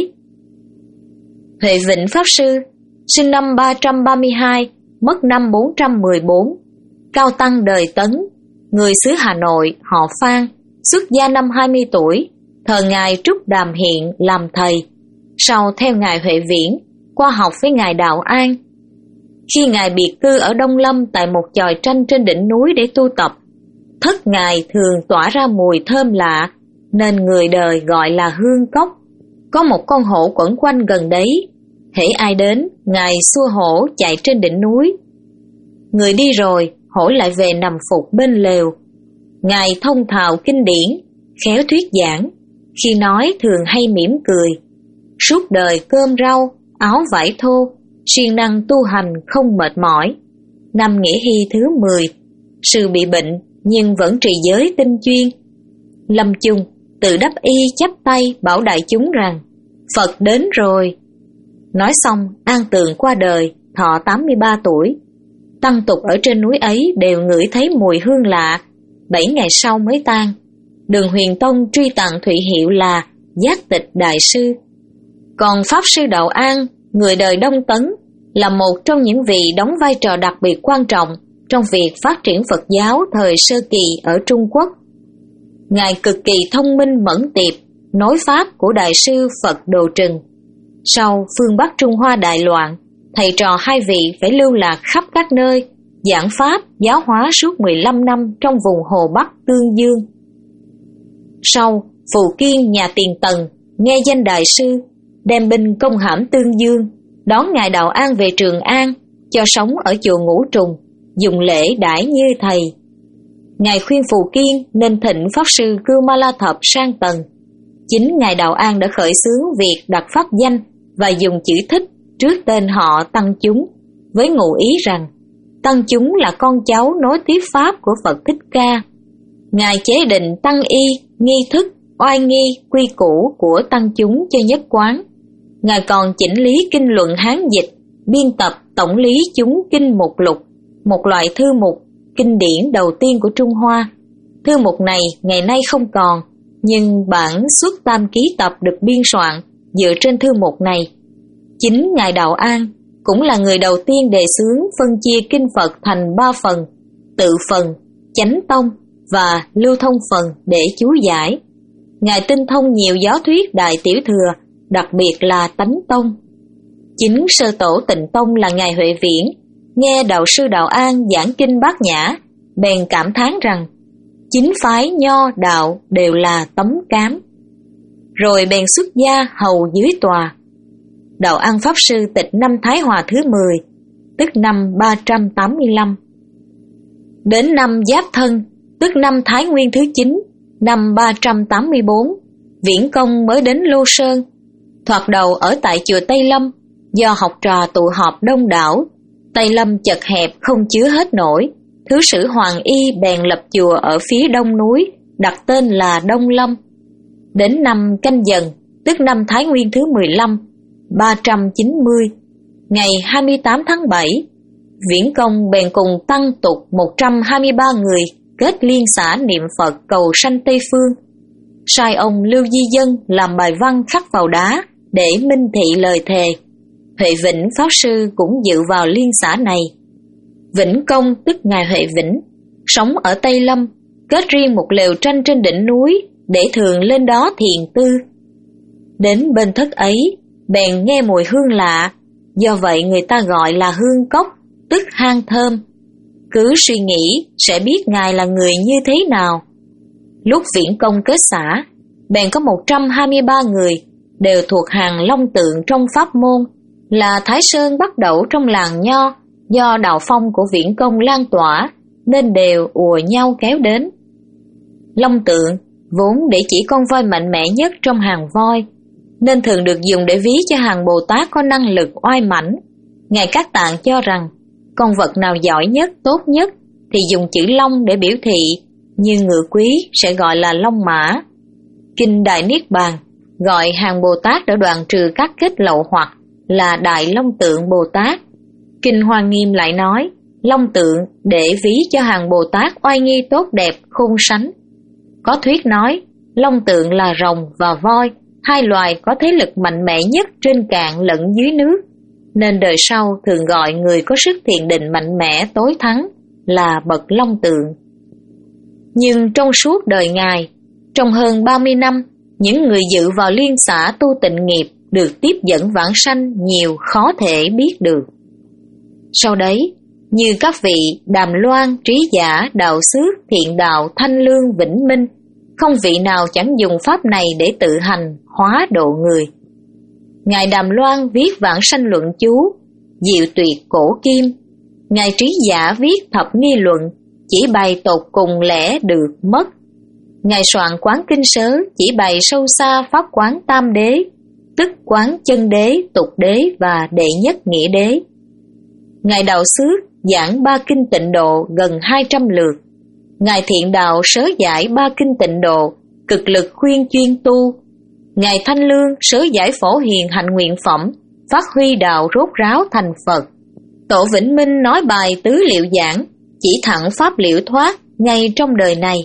Huệ Vĩnh Pháp Sư, sinh năm ba trăm ba mươi hai, mất năm bốn trăm mười bốn, cao tăng đời Tấn, người xứ Hà Nội, họ Phan, xuất gia năm hai mươi tuổi, thờ Ngài Trúc Đàm Hiện làm thầy, sau theo Ngài Huệ Viễn, qua học với Ngài Đạo An. Khi Ngài biệt cư ở Đông Lâm tại một chòi tranh trên đỉnh núi để tu tập, thất Ngài thường tỏa ra mùi thơm lạ, nên người đời gọi là Hương Cốc. Có một con hổ quẩn quanh gần đấy, hễ ai đến, Ngài xua hổ chạy trên đỉnh núi. Người đi rồi, hổ lại về nằm phục bên lều. Ngài thông thạo kinh điển, khéo thuyết giảng, khi nói thường hay mỉm cười. Suốt đời cơm rau, áo vải thô, siêng năng tu hành không mệt mỏi. Năm Nghĩa Hy thứ mười, sư bị bệnh nhưng vẫn trì giới tinh chuyên. Lâm chung, tự đắp y chắp tay bảo đại chúng rằng Phật đến rồi. Nói xong, an tường qua đời, thọ tám mươi ba tuổi. Tăng tục ở trên núi ấy đều ngửi thấy mùi hương lạ, bảy ngày sau mới tan. Đường Huyền Tông truy tặng thụy hiệu là Giác Tịch Đại Sư. Còn Pháp Sư Đạo An, người đời Đông Tấn, là một trong những vị đóng vai trò đặc biệt quan trọng trong việc phát triển Phật giáo thời sơ kỳ ở Trung Quốc. Ngài cực kỳ thông minh mẫn tiệp, nối pháp của Đại sư Phật Đồ Trừng. Sau phương Bắc Trung Hoa đại loạn, thầy trò hai vị phải lưu lạc khắp các nơi, giảng pháp, giáo hóa suốt mười lăm năm trong vùng Hồ Bắc Tương Dương. Sau, Phù Kiên nhà Tiền Tần nghe danh đại sư, đem binh công hãm Tương Dương, đón ngài Đạo An về Trường An, cho sống ở chùa Ngũ Trùng, dùng lễ đãi như thầy. Ngài khuyên Phù Kiên nên thịnh Pháp sư Cưu Ma La Thập sang Tần. Chính ngài Đạo An đã khởi xướng việc đặt pháp danh và dùng chữ thích trước tên họ Tăng Chúng, với ngụ ý rằng Tăng Chúng là con cháu nối tiếp pháp của Phật Thích Ca. Ngài chế định tăng y, nghi thức, oai nghi, quy củ của Tăng Chúng cho nhất quán. Ngài còn chỉnh lý kinh luận Hán dịch, biên tập tổng lý chúng kinh mục lục, một loại thư mục, kinh điển đầu tiên của Trung Hoa. Thư mục này ngày nay không còn, nhưng bản xuất tam ký tập được biên soạn dựa trên thư mục này. Chính ngài Đạo An cũng là người đầu tiên đề xướng phân chia kinh Phật thành ba phần: tự phần, chánh tông và lưu thông phần để chú giải. Ngài tinh thông nhiều giáo thuyết Đại Tiểu Thừa, đặc biệt là tánh tông. Chính sơ tổ Tịnh Tông là ngài Huệ Viễn nghe đạo sư Đạo An giảng kinh Bát Nhã, bèn cảm thán rằng chính phái Nho Đạo đều là tấm cám, rồi bèn xuất gia hầu dưới tòa. Đạo An Pháp Sư tịch năm Thái Hòa thứ mười, tức năm ba trăm tám mươi lăm. Đến năm Giáp Thân, tức năm Thái Nguyên thứ chín, năm ba trăm tám mươi bốn, Viễn Công mới đến Lô Sơn. Thoạt đầu ở tại chùa Tây Lâm, do học trò tụ họp đông đảo, Tây Lâm chật hẹp không chứa hết nổi. Thứ sử Hoàng Y bèn lập chùa ở phía đông núi, đặt tên là Đông Lâm. Đến năm Canh Dần, tức năm Thái Nguyên thứ mười lăm, ba trăm chín mươi, ngày hai mươi tám tháng bảy, Viễn Công bèn cùng tăng tục một trăm hai mươi ba người kết liên xã niệm Phật cầu sanh Tây Phương. Sai ông Lưu Di Dân làm bài văn khắc vào đá để minh thị lời thề. Huệ Vĩnh Pháp Sư cũng dự vào liên xã này. Vĩnh Công tức ngài Huệ Vĩnh, sống ở Tây Lâm, kết riêng một lều tranh trên đỉnh núi để thường lên đó thiền tư. Đến bên thất ấy, bèn nghe mùi hương lạ, do vậy người ta gọi là hương cốc, tức hang thơm. Cứ suy nghĩ sẽ biết ngài là người như thế nào. Lúc Viễn Công kết xã, bèn có một trăm hai mươi ba người, đều thuộc hàng long tượng trong pháp môn, là Thái Sơn bắt đầu trong làng Nho. Do đạo phong của Viễn Công lan tỏa, nên đều ùa nhau kéo đến. Long tượng vốn để chỉ con voi mạnh mẽ nhất trong hàng voi, nên thường được dùng để ví cho hàng Bồ Tát có năng lực oai mãnh. Ngài Các Tạng cho rằng con vật nào giỏi nhất, tốt nhất thì dùng chữ long để biểu thị, như ngựa quý sẽ gọi là long mã. Kinh Đại Niết Bàn gọi hàng Bồ Tát đã đoạn trừ các kết lậu hoặc là Đại Long Tượng Bồ Tát. Kinh Hoa Nghiêm lại nói long tượng để ví cho hàng Bồ Tát oai nghi tốt đẹp khôn sánh. Có thuyết nói long tượng là rồng và voi, hai loài có thế lực mạnh mẽ nhất trên cạn lẫn dưới nước, nên đời sau thường gọi người có sức thiền định mạnh mẽ tối thắng là bậc long tượng. Nhưng trong suốt đời ngài, trong hơn ba mươi năm, những người dự vào liên xã tu tịnh nghiệp được tiếp dẫn vãng sanh nhiều khó thể biết được. Sau đấy, như các vị Đàm Loan, Trí Giả, Đạo Xước, Thiện Đạo, Thanh Lương, Vĩnh Minh, không vị nào chẳng dùng pháp này để tự hành hóa độ người. Ngài Đàm Loan viết Vãng Sanh Luận Chú, Diệu Tuyệt Cổ Kim. Ngài Trí Giả viết Thập Nghi Luận, chỉ bày tột cùng lẽ được mất. Ngài soạn Quán Kinh Sớ, chỉ bày sâu xa pháp quán tam đế, tức quán chân đế, tục đế và đệ nhất nghĩa đế. Ngài Đạo Xước giảng ba kinh tịnh độ gần hai trăm lượt. Ngài Thiện Đạo sớ giải ba kinh tịnh độ, cực lực khuyên chuyên tu. Ngài Thanh Lương sớ giải Phổ Hiền hạnh nguyện phẩm, phát huy đạo rốt ráo thành Phật. Tổ Vĩnh Minh nói bài tứ liệu giảng, chỉ thẳng pháp liễu thoát ngay trong đời này.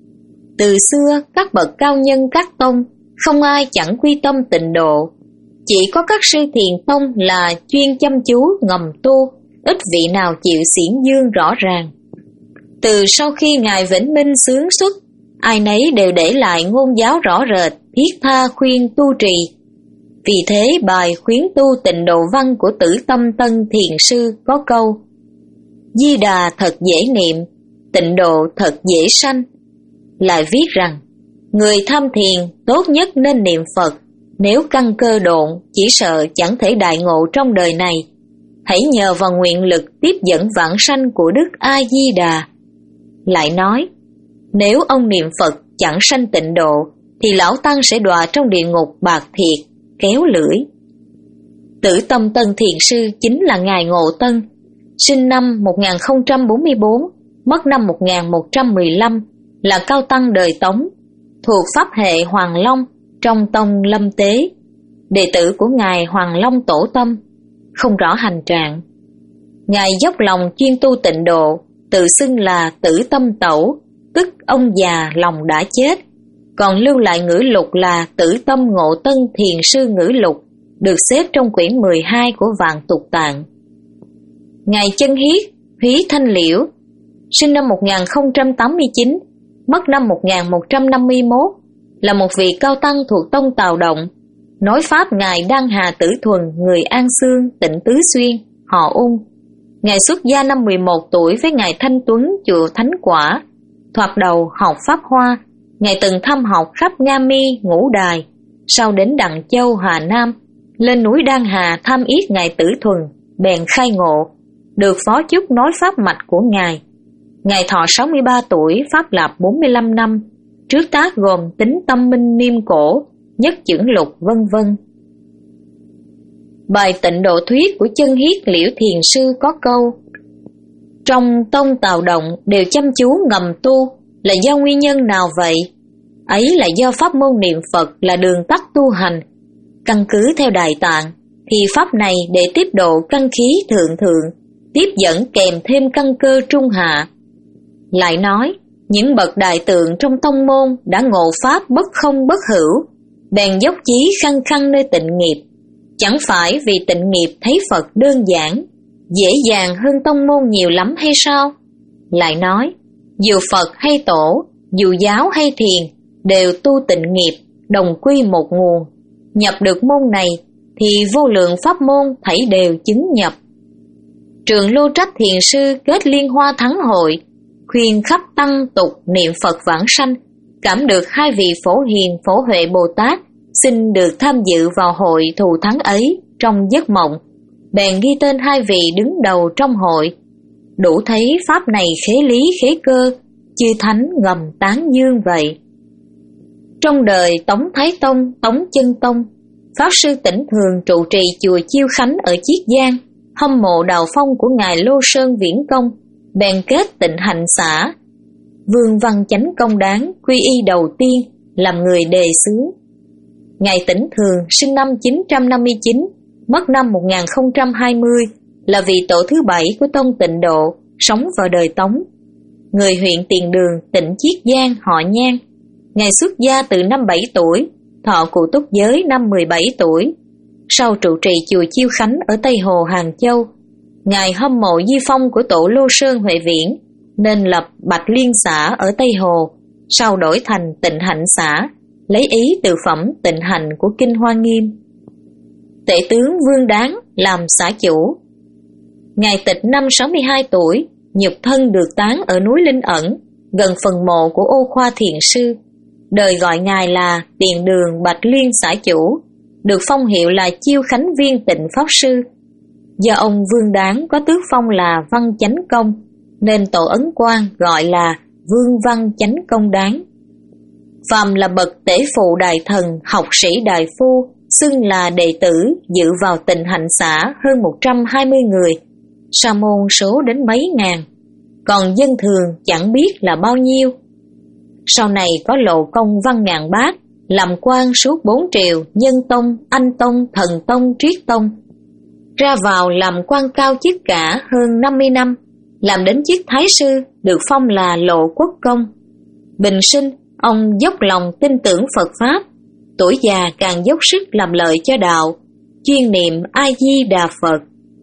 Từ xưa các bậc cao nhân các tông, không ai chẳng quy tâm tịnh độ. Chỉ có các sư thiền tông là chuyên chăm chú ngầm tu, ít vị nào chịu xiển dương rõ ràng. Từ sau khi Ngài Vĩnh Minh xướng xuất, ai nấy đều để lại ngôn giáo rõ rệt, thiết tha khuyên tu trì. Vì thế bài khuyến tu tịnh độ văn của Tử Tâm Tân Thiền Sư có câu: Di Đà thật dễ niệm, tịnh độ thật dễ sanh. Lại viết rằng, người tham thiền tốt nhất nên niệm Phật, nếu căn cơ độn chỉ sợ chẳng thể đại ngộ trong đời này. Hãy nhờ vào nguyện lực tiếp dẫn vãng sanh của Đức A Di Đà. Lại nói, nếu ông niệm Phật chẳng sanh tịnh độ, thì lão tăng sẽ đọa trong địa ngục bạc thiệt, kéo lưỡi. Tử Tâm Tân Thiền Sư chính là Ngài Ngộ Tân, sinh năm một nghìn không trăm bốn mươi tư, mất năm một nghìn một trăm mười lăm, là cao tăng đời Tống, thuộc pháp hệ Hoàng Long trong tông Lâm Tế, đệ tử của Ngài Hoàng Long Tổ Tâm, không rõ hành trạng. Ngài dốc lòng chuyên tu tịnh độ, tự xưng là Tử Tâm Tẩu, tức ông già lòng đã chết, còn lưu lại ngữ lục là Tử Tâm Ngộ Tân Thiền Sư ngữ lục, được xếp trong quyển mười hai của Vạn Tục Tạng. Ngài Chân Hiết, Húy Thanh Liễu, sinh năm một nghìn không trăm tám mươi chín, mất năm một nghìn một trăm năm mươi mốt, là một vị cao tăng thuộc tông Tào Động, nói pháp Ngài Đan Hà Tử Thuần, người An Xương, tỉnh Tứ Xuyên, họ Ung. Ngài xuất gia năm mười một tuổi với Ngài Thanh Tuấn chùa Thánh Quả. Thoạt đầu học Pháp Hoa, Ngài từng thăm học khắp Nga Mi, Ngũ Đài, sau đến Đặng Châu, Hà Nam, lên núi Đan Hà thăm yết Ngài Tử Thuần, bèn khai ngộ, được phó chức nói pháp mạch của Ngài. Ngài thọ sáu mươi ba tuổi, pháp lập bốn mươi lăm năm, trước tác gồm Tính Tâm Minh Niêm Cổ, Nhất Chưởng Lục, vân vân. Bài Tịnh Độ Thuyết của Chân Hiết Liễu Thiền Sư có câu: Trong tông Tào Động đều chăm chú ngầm tu, là do nguyên nhân nào vậy? Ấy là do pháp môn niệm Phật là đường tắt tu hành. Căn cứ theo Đại Tạng, thì pháp này để tiếp độ căn khí thượng thượng, tiếp dẫn kèm thêm căn cơ trung hạ. Lại nói, những bậc đại tượng trong tông môn đã ngộ pháp bất không bất hữu, bèn dốc chí khăng khăng nơi tịnh nghiệp. Chẳng phải vì tịnh nghiệp thấy Phật đơn giản, dễ dàng hơn tông môn nhiều lắm hay sao? Lại nói, dù Phật hay Tổ, dù giáo hay thiền, đều tu tịnh nghiệp, đồng quy một nguồn. Nhập được môn này, thì vô lượng pháp môn thảy đều chứng nhập. Trường Lô Trách Thiền Sư kết Liên Hoa Thắng Hội, khuyên khắp tăng tục niệm Phật vãng sanh, cảm được hai vị Phổ Hiền Phổ Huệ Bồ Tát xin được tham dự vào hội thù thắng ấy trong giấc mộng, bèn ghi tên hai vị đứng đầu trong hội. Đủ thấy pháp này khế lý khế cơ, chư thánh ngầm tán dương vậy. Trong đời Tống Thái Tông, Tống Chân Tông, Pháp Sư Tỉnh Thường trụ trì chùa Chiêu Khánh ở Chiết Giang, hâm mộ đạo phong của Ngài Lô Sơn Viễn Công, bèn kết Tịnh Hạnh Xã. Vương Văn Chánh Công Đáng quy y đầu tiên, làm người đề xướng. Ngài Tỉnh Thường sinh năm chín trăm năm mươi chín, mất năm một nghìn không trăm hai mươi, là vị tổ thứ bảy của tông Tịnh Độ, sống vào đời Tống. Người huyện Tiền Đường, tỉnh Chiết Giang, họ Nhan. Ngài xuất gia từ năm bảy tuổi, thọ cụ túc giới năm mười bảy tuổi. Sau trụ trì chùa Chiêu Khánh ở Tây Hồ, Hàng Châu, Ngài hâm mộ di phong của tổ Lô Sơn Huệ Viễn, nên lập Bạch Liên xã ở Tây Hồ, sau đổi thành Tịnh Hạnh xã, lấy ý từ phẩm Tịnh Hạnh của Kinh Hoa Nghiêm. Tể tướng Vương Đáng làm xã chủ. Ngài tịch năm sáu mươi hai tuổi, nhục thân được táng ở núi Linh Ẩn, gần phần mộ của Ô Khoa Thiền Sư. Đời gọi Ngài là Tiền Đường Bạch Liên xã chủ, được phong hiệu là Chiêu Khánh Viên Tịnh Pháp Sư. Do ông Vương Đáng có tước phong là Văn Chánh Công, nên tổ ấn quan gọi là Vương Văn Chánh Công Đáng. Phàm là bậc tể phụ đại thần, học sĩ đại phu, xưng là đệ tử, dự vào Tịnh Hạnh xã hơn một trăm hai mươi người, sa môn số đến mấy ngàn, còn dân thường chẳng biết là bao nhiêu. Sau này có Lộ Công Văn Ngàn Bát, làm quan suốt bốn triều, Nhân Tông, Anh Tông, Thần Tông, Triết Tông. Ra vào làm quan cao chức cả hơn năm mươi năm, làm đến chức Thái Sư, được phong là Lộ Quốc Công. Bình sinh, ông dốc lòng tin tưởng Phật Pháp, tuổi già càng dốc sức làm lợi cho đạo, chuyên niệm A Di Đà Phật.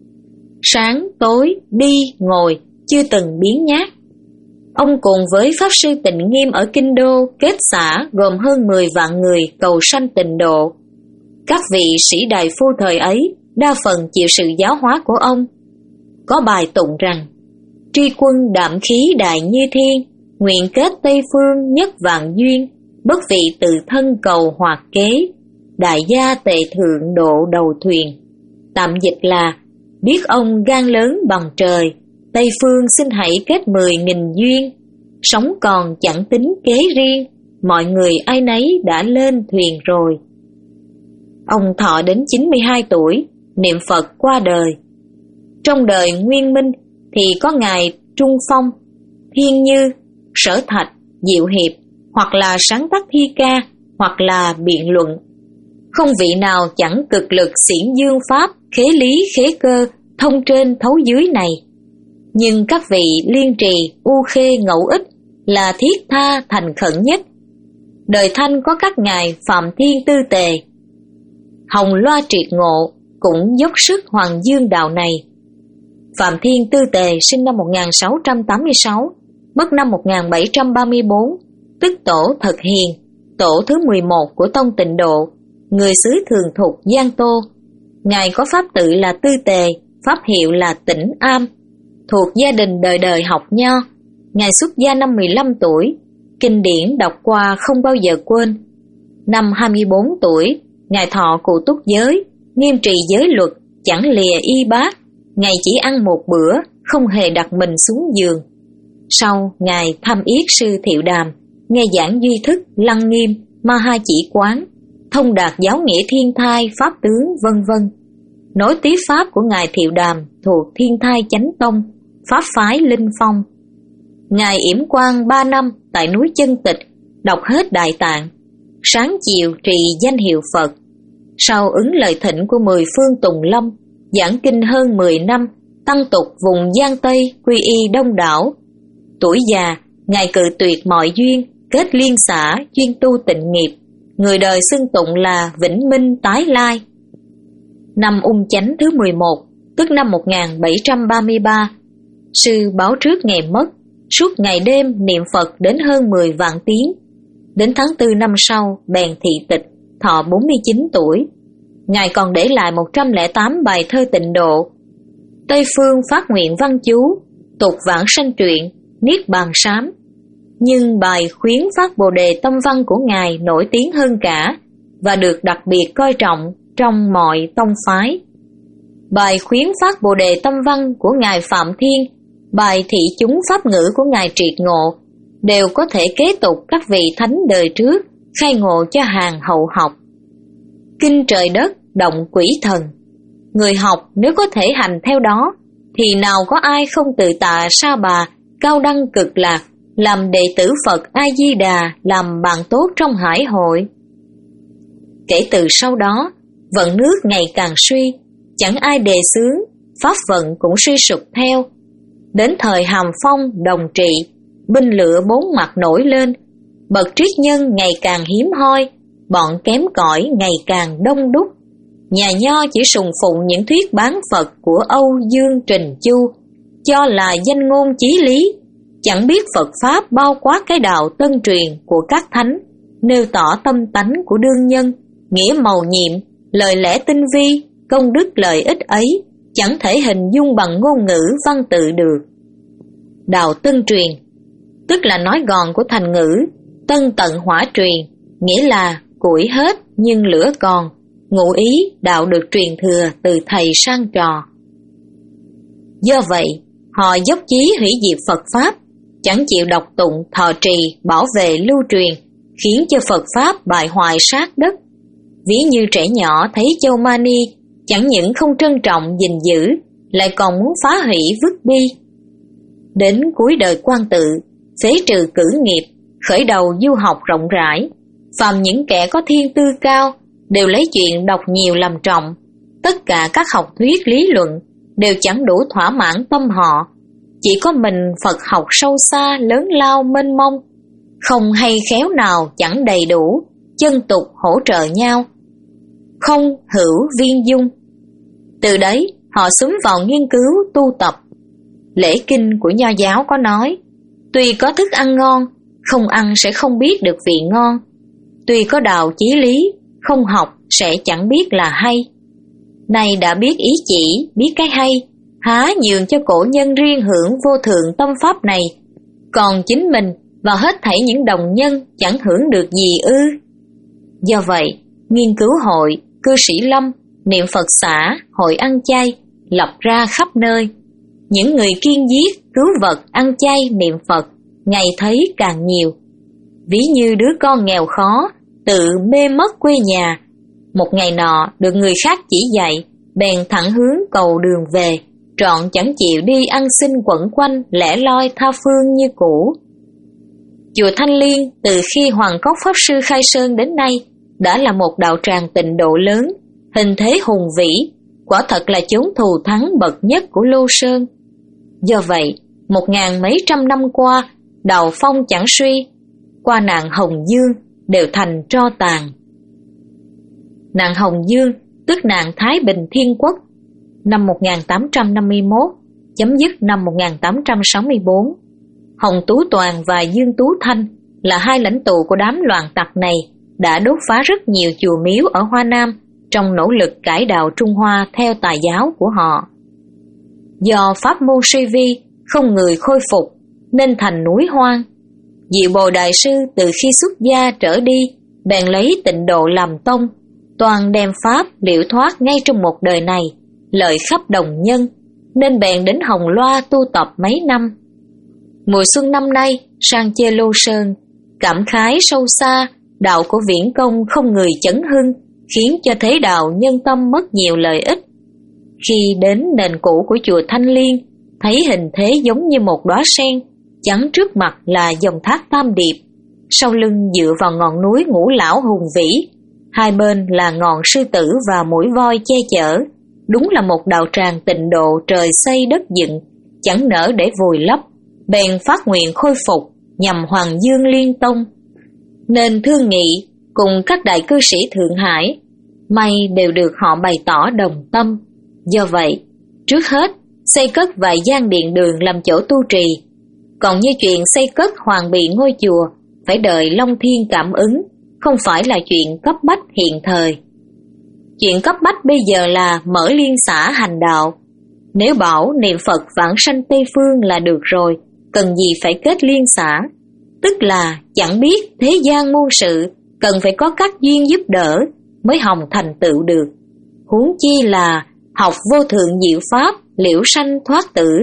Sáng, tối, đi, ngồi, chưa từng biến nhát. Ông cùng với Pháp Sư Tịnh Nghiêm ở Kinh Đô kết xã gồm hơn mười vạn người cầu sanh tịnh độ. Các vị sĩ đại phu thời ấy đa phần chịu sự giáo hóa của ông. Có bài tụng rằng: tri quân đạm khí đại như thiên, nguyện kết Tây phương nhất vạn duyên, bất vị tự thân cầu hoạt kế, đại gia tề thượng độ đầu thuyền. Tạm dịch là: biết ông gan lớn bằng trời, Tây phương xin hãy kết mười nghìn duyên, sống còn chẳng tính kế riêng, mọi người ai nấy đã lên thuyền rồi. Ông thọ đến chín mươi hai tuổi, niệm Phật qua đời. Trong đời Nguyên Minh thì có ngài Trung Phong, Thiên Như, Sở Thạch, Diệu Hiệp, hoặc là sáng tác thi ca, hoặc là biện luận. Không vị nào chẳng cực lực xiển dương pháp, khế lý khế cơ, thông trên thấu dưới này. Nhưng các vị Liên Trì, U Khê, Ngẫu Ích là thiết tha thành khẩn nhất. Đời Thanh có các ngài Phạm Thiên Tư Tề, Hồng Loa Triệt Ngộ cũng dốc sức hoàng dương đạo này. Phạm Thiên Tư Tề sinh năm một nghìn sáu trăm tám mươi sáu, mất năm một nghìn bảy trăm ba mươi bốn, tức tổ Thật Hiền, tổ thứ mười một của Tông Tịnh Độ, người xứ Thường Thục, Giang Tô. Ngài có pháp tự là Tư Tề, pháp hiệu là Tĩnh Am, thuộc gia đình đời đời học nho. Ngài xuất gia năm mười lăm tuổi, kinh điển đọc qua không bao giờ quên. Năm hai mươi bốn tuổi, Ngài thọ cụ túc giới, nghiêm trì giới luật, chẳng lìa y bát. Ngài chỉ ăn một bữa, không hề đặt mình xuống giường. Sau, Ngài thăm yết sư Thiệu Đàm, nghe giảng duy thức, lăng nghiêm, ma ha chỉ quán, thông đạt giáo nghĩa thiên thai, pháp tướng, vân vân. Nối tiếp pháp của Ngài Thiệu Đàm thuộc Thiên Thai Chánh Tông, pháp phái Linh Phong. Ngài yểm quan ba năm tại núi Chân Tịch, đọc hết Đại Tạng, sáng chiều trì danh hiệu Phật. Sau ứng lời thỉnh của mười phương Tùng Lâm, giảng kinh hơn mười năm, tăng tục vùng Giang Tây, quy y đông đảo. Tuổi già, Ngài cự tuyệt mọi duyên, kết liên xã, chuyên tu tịnh nghiệp. Người đời xưng tụng là Vĩnh Minh Tái Lai. Năm Ung Chánh thứ mười một, tức năm một nghìn bảy trăm ba mươi ba, sư báo trước ngày mất, suốt ngày đêm niệm Phật đến hơn mười vạn tiếng. Đến tháng tư năm sau, bèn thị tịch, thọ bốn mươi chín tuổi. Ngài còn để lại một trăm lẻ tám bài thơ tịnh độ: Tây phương phát nguyện văn chú, tục vãng sanh truyện, niết bàn sám. Nhưng bài khuyến phát bồ đề tâm văn của Ngài nổi tiếng hơn cả, và được đặc biệt coi trọng trong mọi tông phái. Bài khuyến phát bồ đề tâm văn của Ngài Phạm Thiên, bài thị chúng pháp ngữ của Ngài Triệt Ngộ đều có thể kế tục các vị thánh đời trước, khai ngộ cho hàng hậu học. Kinh trời đất, động quỷ thần, người học nếu có thể hành theo đó, thì nào có ai không tự tạ sa bà, cao đăng cực lạc, làm đệ tử Phật A-di-đà, làm bạn tốt trong hải hội. Kể từ sau đó, vận nước ngày càng suy, chẳng ai đề xướng, pháp vận cũng suy sụp theo. Đến thời Hàm Phong đồng trị, binh lửa bốn mặt nổi lên, bậc triết nhân ngày càng hiếm hoi, bọn kém cỏi ngày càng đông đúc. Nhà nho chỉ sùng phụng những thuyết bán Phật của Âu Dương Trình Chu, cho là danh ngôn chí lý, chẳng biết Phật Pháp bao quát cái đạo tân truyền của các thánh, nêu tỏ tâm tánh của đương nhân, nghĩa mầu nhiệm, lời lẽ tinh vi, công đức lợi ích ấy, chẳng thể hình dung bằng ngôn ngữ văn tự được. Đạo tân truyền, tức là nói gọn của thành ngữ, tân tận hỏa truyền, nghĩa là củi hết nhưng lửa còn, ngụ ý đạo được truyền thừa từ thầy sang trò. Do vậy, họ dốc chí hủy diệt Phật Pháp, chẳng chịu đọc tụng, thọ trì, bảo vệ lưu truyền, khiến cho Phật Pháp bại hoại sát đất. Ví như trẻ nhỏ thấy châu mani, chẳng những không trân trọng gìn giữ, lại còn muốn phá hủy vứt đi. Đến cuối đời Quan Tự, phế trừ cử nghiệp, khởi đầu du học rộng rãi. Phàm những kẻ có thiên tư cao đều lấy chuyện đọc nhiều làm trọng. Tất cả các học thuyết lý luận đều chẳng đủ thỏa mãn tâm họ. Chỉ có mình Phật học sâu xa, lớn lao, mênh mông, không hay khéo nào chẳng đầy đủ, chân tục hỗ trợ nhau, không hữu viên dung. Từ đấy họ xúm vào nghiên cứu tu tập. Lễ kinh của Nho giáo có nói: tuy có thức ăn ngon, không ăn sẽ không biết được vị ngon. Tuy có đạo chí lý, không học sẽ chẳng biết là hay. Nay đã biết ý chỉ, biết cái hay, há nhường cho cổ nhân riêng hưởng vô thượng tâm pháp này, còn chính mình và hết thảy những đồng nhân chẳng hưởng được gì ư? Do vậy, nghiên cứu hội, cư sĩ lâm, niệm Phật xã, hội ăn chay lập ra khắp nơi. Những người kiêng giết, cứu vật, ăn chay, niệm Phật ngày thấy càng nhiều. Ví như đứa con nghèo khó, tự mê mất quê nhà, một ngày nọ được người khác chỉ dạy, bèn thẳng hướng cầu đường về, trọn chẳng chịu đi ăn xin quẩn quanh lẻ loi tha phương như cũ. Chùa Thanh Liên từ khi Hoàng Cốc Pháp Sư khai sơn đến nay đã là một đạo tràng tịnh độ lớn, hình thế hùng vĩ, quả thật là chốn thù thắng bậc nhất của Lô Sơn. Do vậy, một ngàn mấy trăm năm qua, đạo phong chẳng suy, qua nạn Hồng Dương đều thành tro tàn. Nạn Hồng Dương tức nạn Thái Bình Thiên Quốc, năm một nghìn tám trăm năm mươi mốt, chấm dứt năm một nghìn tám trăm sáu mươi bốn. Hồng Tú Toàn và Dương Tú Thanh là hai lãnh tụ của đám loạn tặc này đã đốt phá rất nhiều chùa miếu ở Hoa Nam trong nỗ lực cải đạo Trung Hoa theo tà giáo của họ. Do pháp môn suy vi không người khôi phục nên thành núi hoang. Diệu Bồ Đại Sư từ khi xuất gia trở đi bèn lấy tịnh độ làm tông, toàn đem pháp liễu thoát ngay trong một đời này, lợi khắp đồng nhân, nên bèn đến Hồng Loa tu tập mấy năm. Mùa xuân năm nay sang chơi Lô Sơn, cảm khái sâu xa, đạo của Viễn Công không người chấn hưng, khiến cho thế đạo nhân tâm mất nhiều lợi ích. Khi đến nền cũ của chùa Thanh Liên, thấy hình thế giống như một đóa sen, chắn trước mặt là dòng thác Tam Điệp, sau lưng dựa vào ngọn núi Ngũ Lão hùng vĩ, hai bên là ngọn sư tử và mũi voi che chở. Đúng là một đạo tràng tịnh độ trời xây đất dựng, chẳng nỡ để vùi lấp, bèn phát nguyện khôi phục nhằm Hoàng Dương Liên Tông. Nên thương nghị cùng các đại cư sĩ Thượng Hải, may đều được họ bày tỏ đồng tâm. Do vậy, trước hết xây cất vài gian điện đường làm chỗ tu trì. Còn như chuyện xây cất hoàn bị ngôi chùa, phải đợi Long Thiên cảm ứng, không phải là chuyện cấp bách hiện thời. Chuyện cấp bách bây giờ là mở liên xã hành đạo. Nếu bảo niệm Phật vãng sanh Tây Phương là được rồi, cần gì phải kết liên xã? Tức là chẳng biết thế gian muôn sự, cần phải có các duyên giúp đỡ mới hồng thành tựu được. Huống chi là học vô thượng diệu pháp, liễu sanh thoát tử.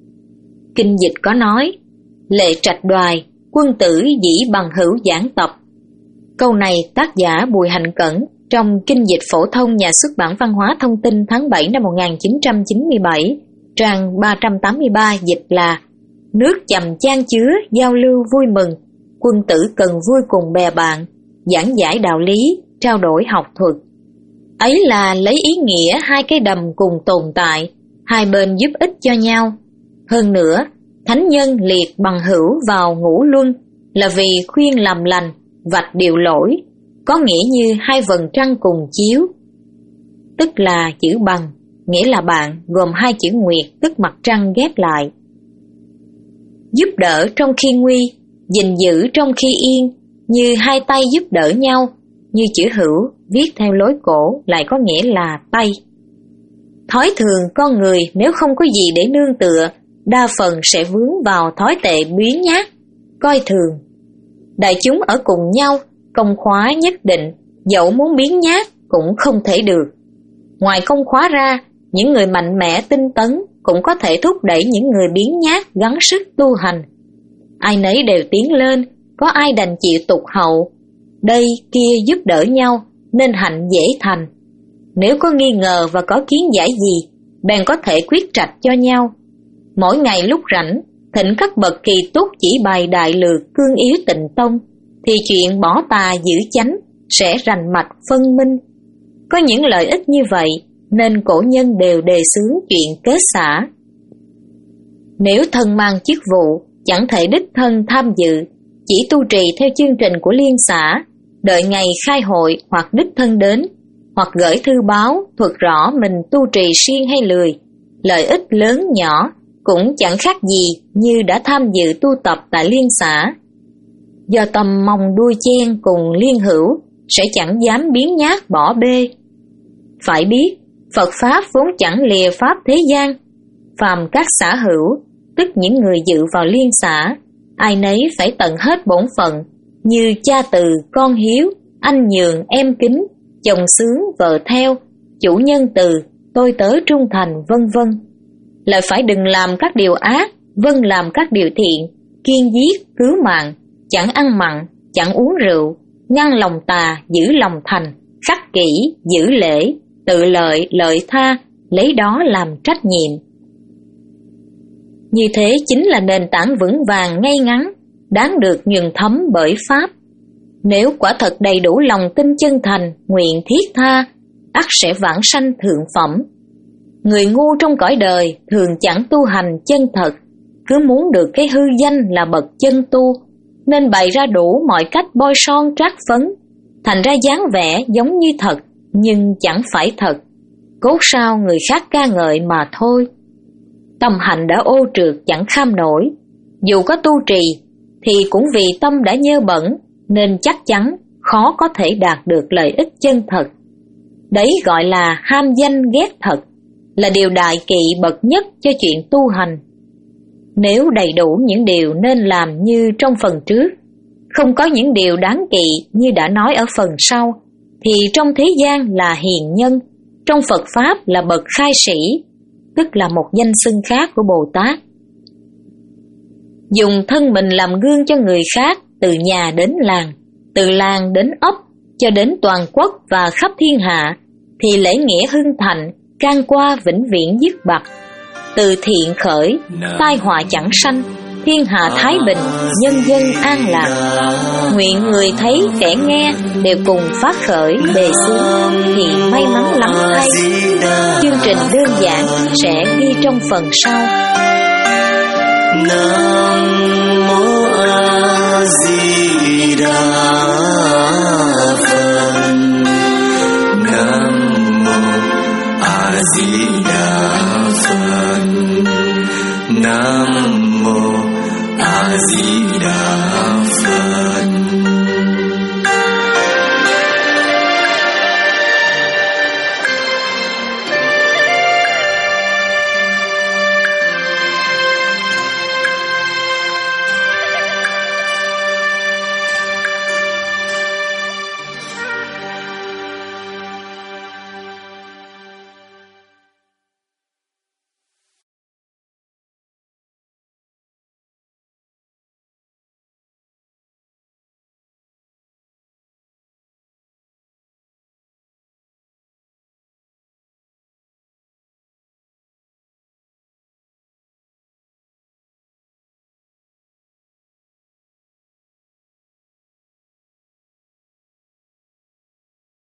Kinh dịch có nói, lệ trạch đoài, quân tử dĩ bằng hữu giảng tập. Câu này tác giả Bùi Hạnh Cẩn trong Kinh dịch phổ thông nhà xuất bản Văn hóa Thông tin tháng bảy năm một nghìn chín trăm chín mươi bảy, trang ba trăm tám mươi ba dịch là: nước chầm chan chứa, giao lưu vui mừng, quân tử cần vui cùng bè bạn, giảng giải đạo lý, trao đổi học thuật. Ấy là lấy ý nghĩa hai cái đầm cùng tồn tại, hai bên giúp ích cho nhau. Hơn nữa, thánh nhân liệt bằng hữu vào ngũ luân là vì khuyên làm lành, vạch điều lỗi, có nghĩa như hai vầng trăng cùng chiếu. Tức là chữ bằng, nghĩa là bạn, gồm hai chữ nguyệt, tức mặt trăng ghép lại. Giúp đỡ trong khi nguy, gìn giữ trong khi yên, như hai tay giúp đỡ nhau, như chữ hữu viết theo lối cổ lại có nghĩa là tay. Thói thường con người nếu không có gì để nương tựa, đa phần sẽ vướng vào thói tệ biếng nhác, coi thường. Đại chúng ở cùng nhau, công khóa nhất định, dẫu muốn biếng nhác cũng không thể được. Ngoài công khóa ra, những người mạnh mẽ tinh tấn cũng có thể thúc đẩy những người biếng nhác gắng sức tu hành. Ai nấy đều tiến lên, có ai đành chịu tụt hậu. Đây kia giúp đỡ nhau nên hạnh dễ thành. Nếu có nghi ngờ và có kiến giải gì, bèn có thể quyết trạch cho nhau. Mỗi ngày lúc rảnh, thỉnh các bậc kỳ túc chỉ bày đại lược cương yếu tịnh tông, thì chuyện bỏ tà giữ chánh sẽ rành mạch phân minh. Có những lợi ích như vậy nên cổ nhân đều đề xướng chuyện kết xã. Nếu thân mang chức vụ, chẳng thể đích thân tham dự, chỉ tu trì theo chương trình của liên xã, đợi ngày khai hội hoặc đích thân đến, hoặc gửi thư báo thuật rõ mình tu trì siêng hay lười, lợi ích lớn nhỏ cũng chẳng khác gì như đã tham dự tu tập tại liên xã. Do tâm mong đuôi chen cùng liên hữu sẽ chẳng dám biến nhát bỏ bê. Phải biết, Phật Pháp vốn chẳng lìa Pháp thế gian. Phàm các xã hữu, tức những người dự vào liên xã, ai nấy phải tận hết bổn phận, như cha từ, con hiếu, anh nhường, em kính, chồng sướng, vợ theo, chủ nhân từ, tôi tớ trung thành, vân vân. Lại phải đừng làm các điều ác, vâng làm các điều thiện, kiêng giết, cứu mạng, chẳng ăn mặn, chẳng uống rượu, ngăn lòng tà, giữ lòng thành, khắc kỷ, giữ lễ, tự lợi, lợi tha, lấy đó làm trách nhiệm. Như thế chính là nền tảng vững vàng ngay ngắn, đáng được nhường thấm bởi Pháp. Nếu quả thật đầy đủ lòng tin chân thành, nguyện thiết tha, ắt sẽ vãng sanh thượng phẩm. Người ngu trong cõi đời thường chẳng tu hành chân thật, cứ muốn được cái hư danh là bậc chân tu, nên bày ra đủ mọi cách bôi son trát phấn, thành ra dáng vẻ giống như thật, nhưng chẳng phải thật, cốt sao người khác ca ngợi mà thôi. Tâm hành đã ô trượt chẳng kham nổi, dù có tu trì thì cũng vì tâm đã nhơ bẩn, nên chắc chắn khó có thể đạt được lợi ích chân thật. Đấy gọi là ham danh ghét thật, là điều đại kỵ bậc nhất cho chuyện tu hành. Nếu đầy đủ những điều nên làm như trong phần trước, không có những điều đáng kỵ như đã nói ở phần sau, thì trong thế gian là hiền nhân, trong Phật Pháp là bậc khai sĩ, tức là một danh xưng khác của Bồ Tát. Dùng thân mình làm gương cho người khác, từ nhà đến làng, từ làng đến ấp, cho đến toàn quốc và khắp thiên hạ, thì lễ nghĩa hưng thạnh, can qua vĩnh viễn dứt bặt. Từ thiện khởi, tai họa chẳng sanh, thiên hạ thái bình, nhân dân an lạc. Nguyện người thấy kẻ nghe đều cùng phát khởi đề xướng, thì may mắn lắm thay. Chương trình đơn giản sẽ ghi trong phần sau. Nam mô A Di Đà Phật. Nam mô A Di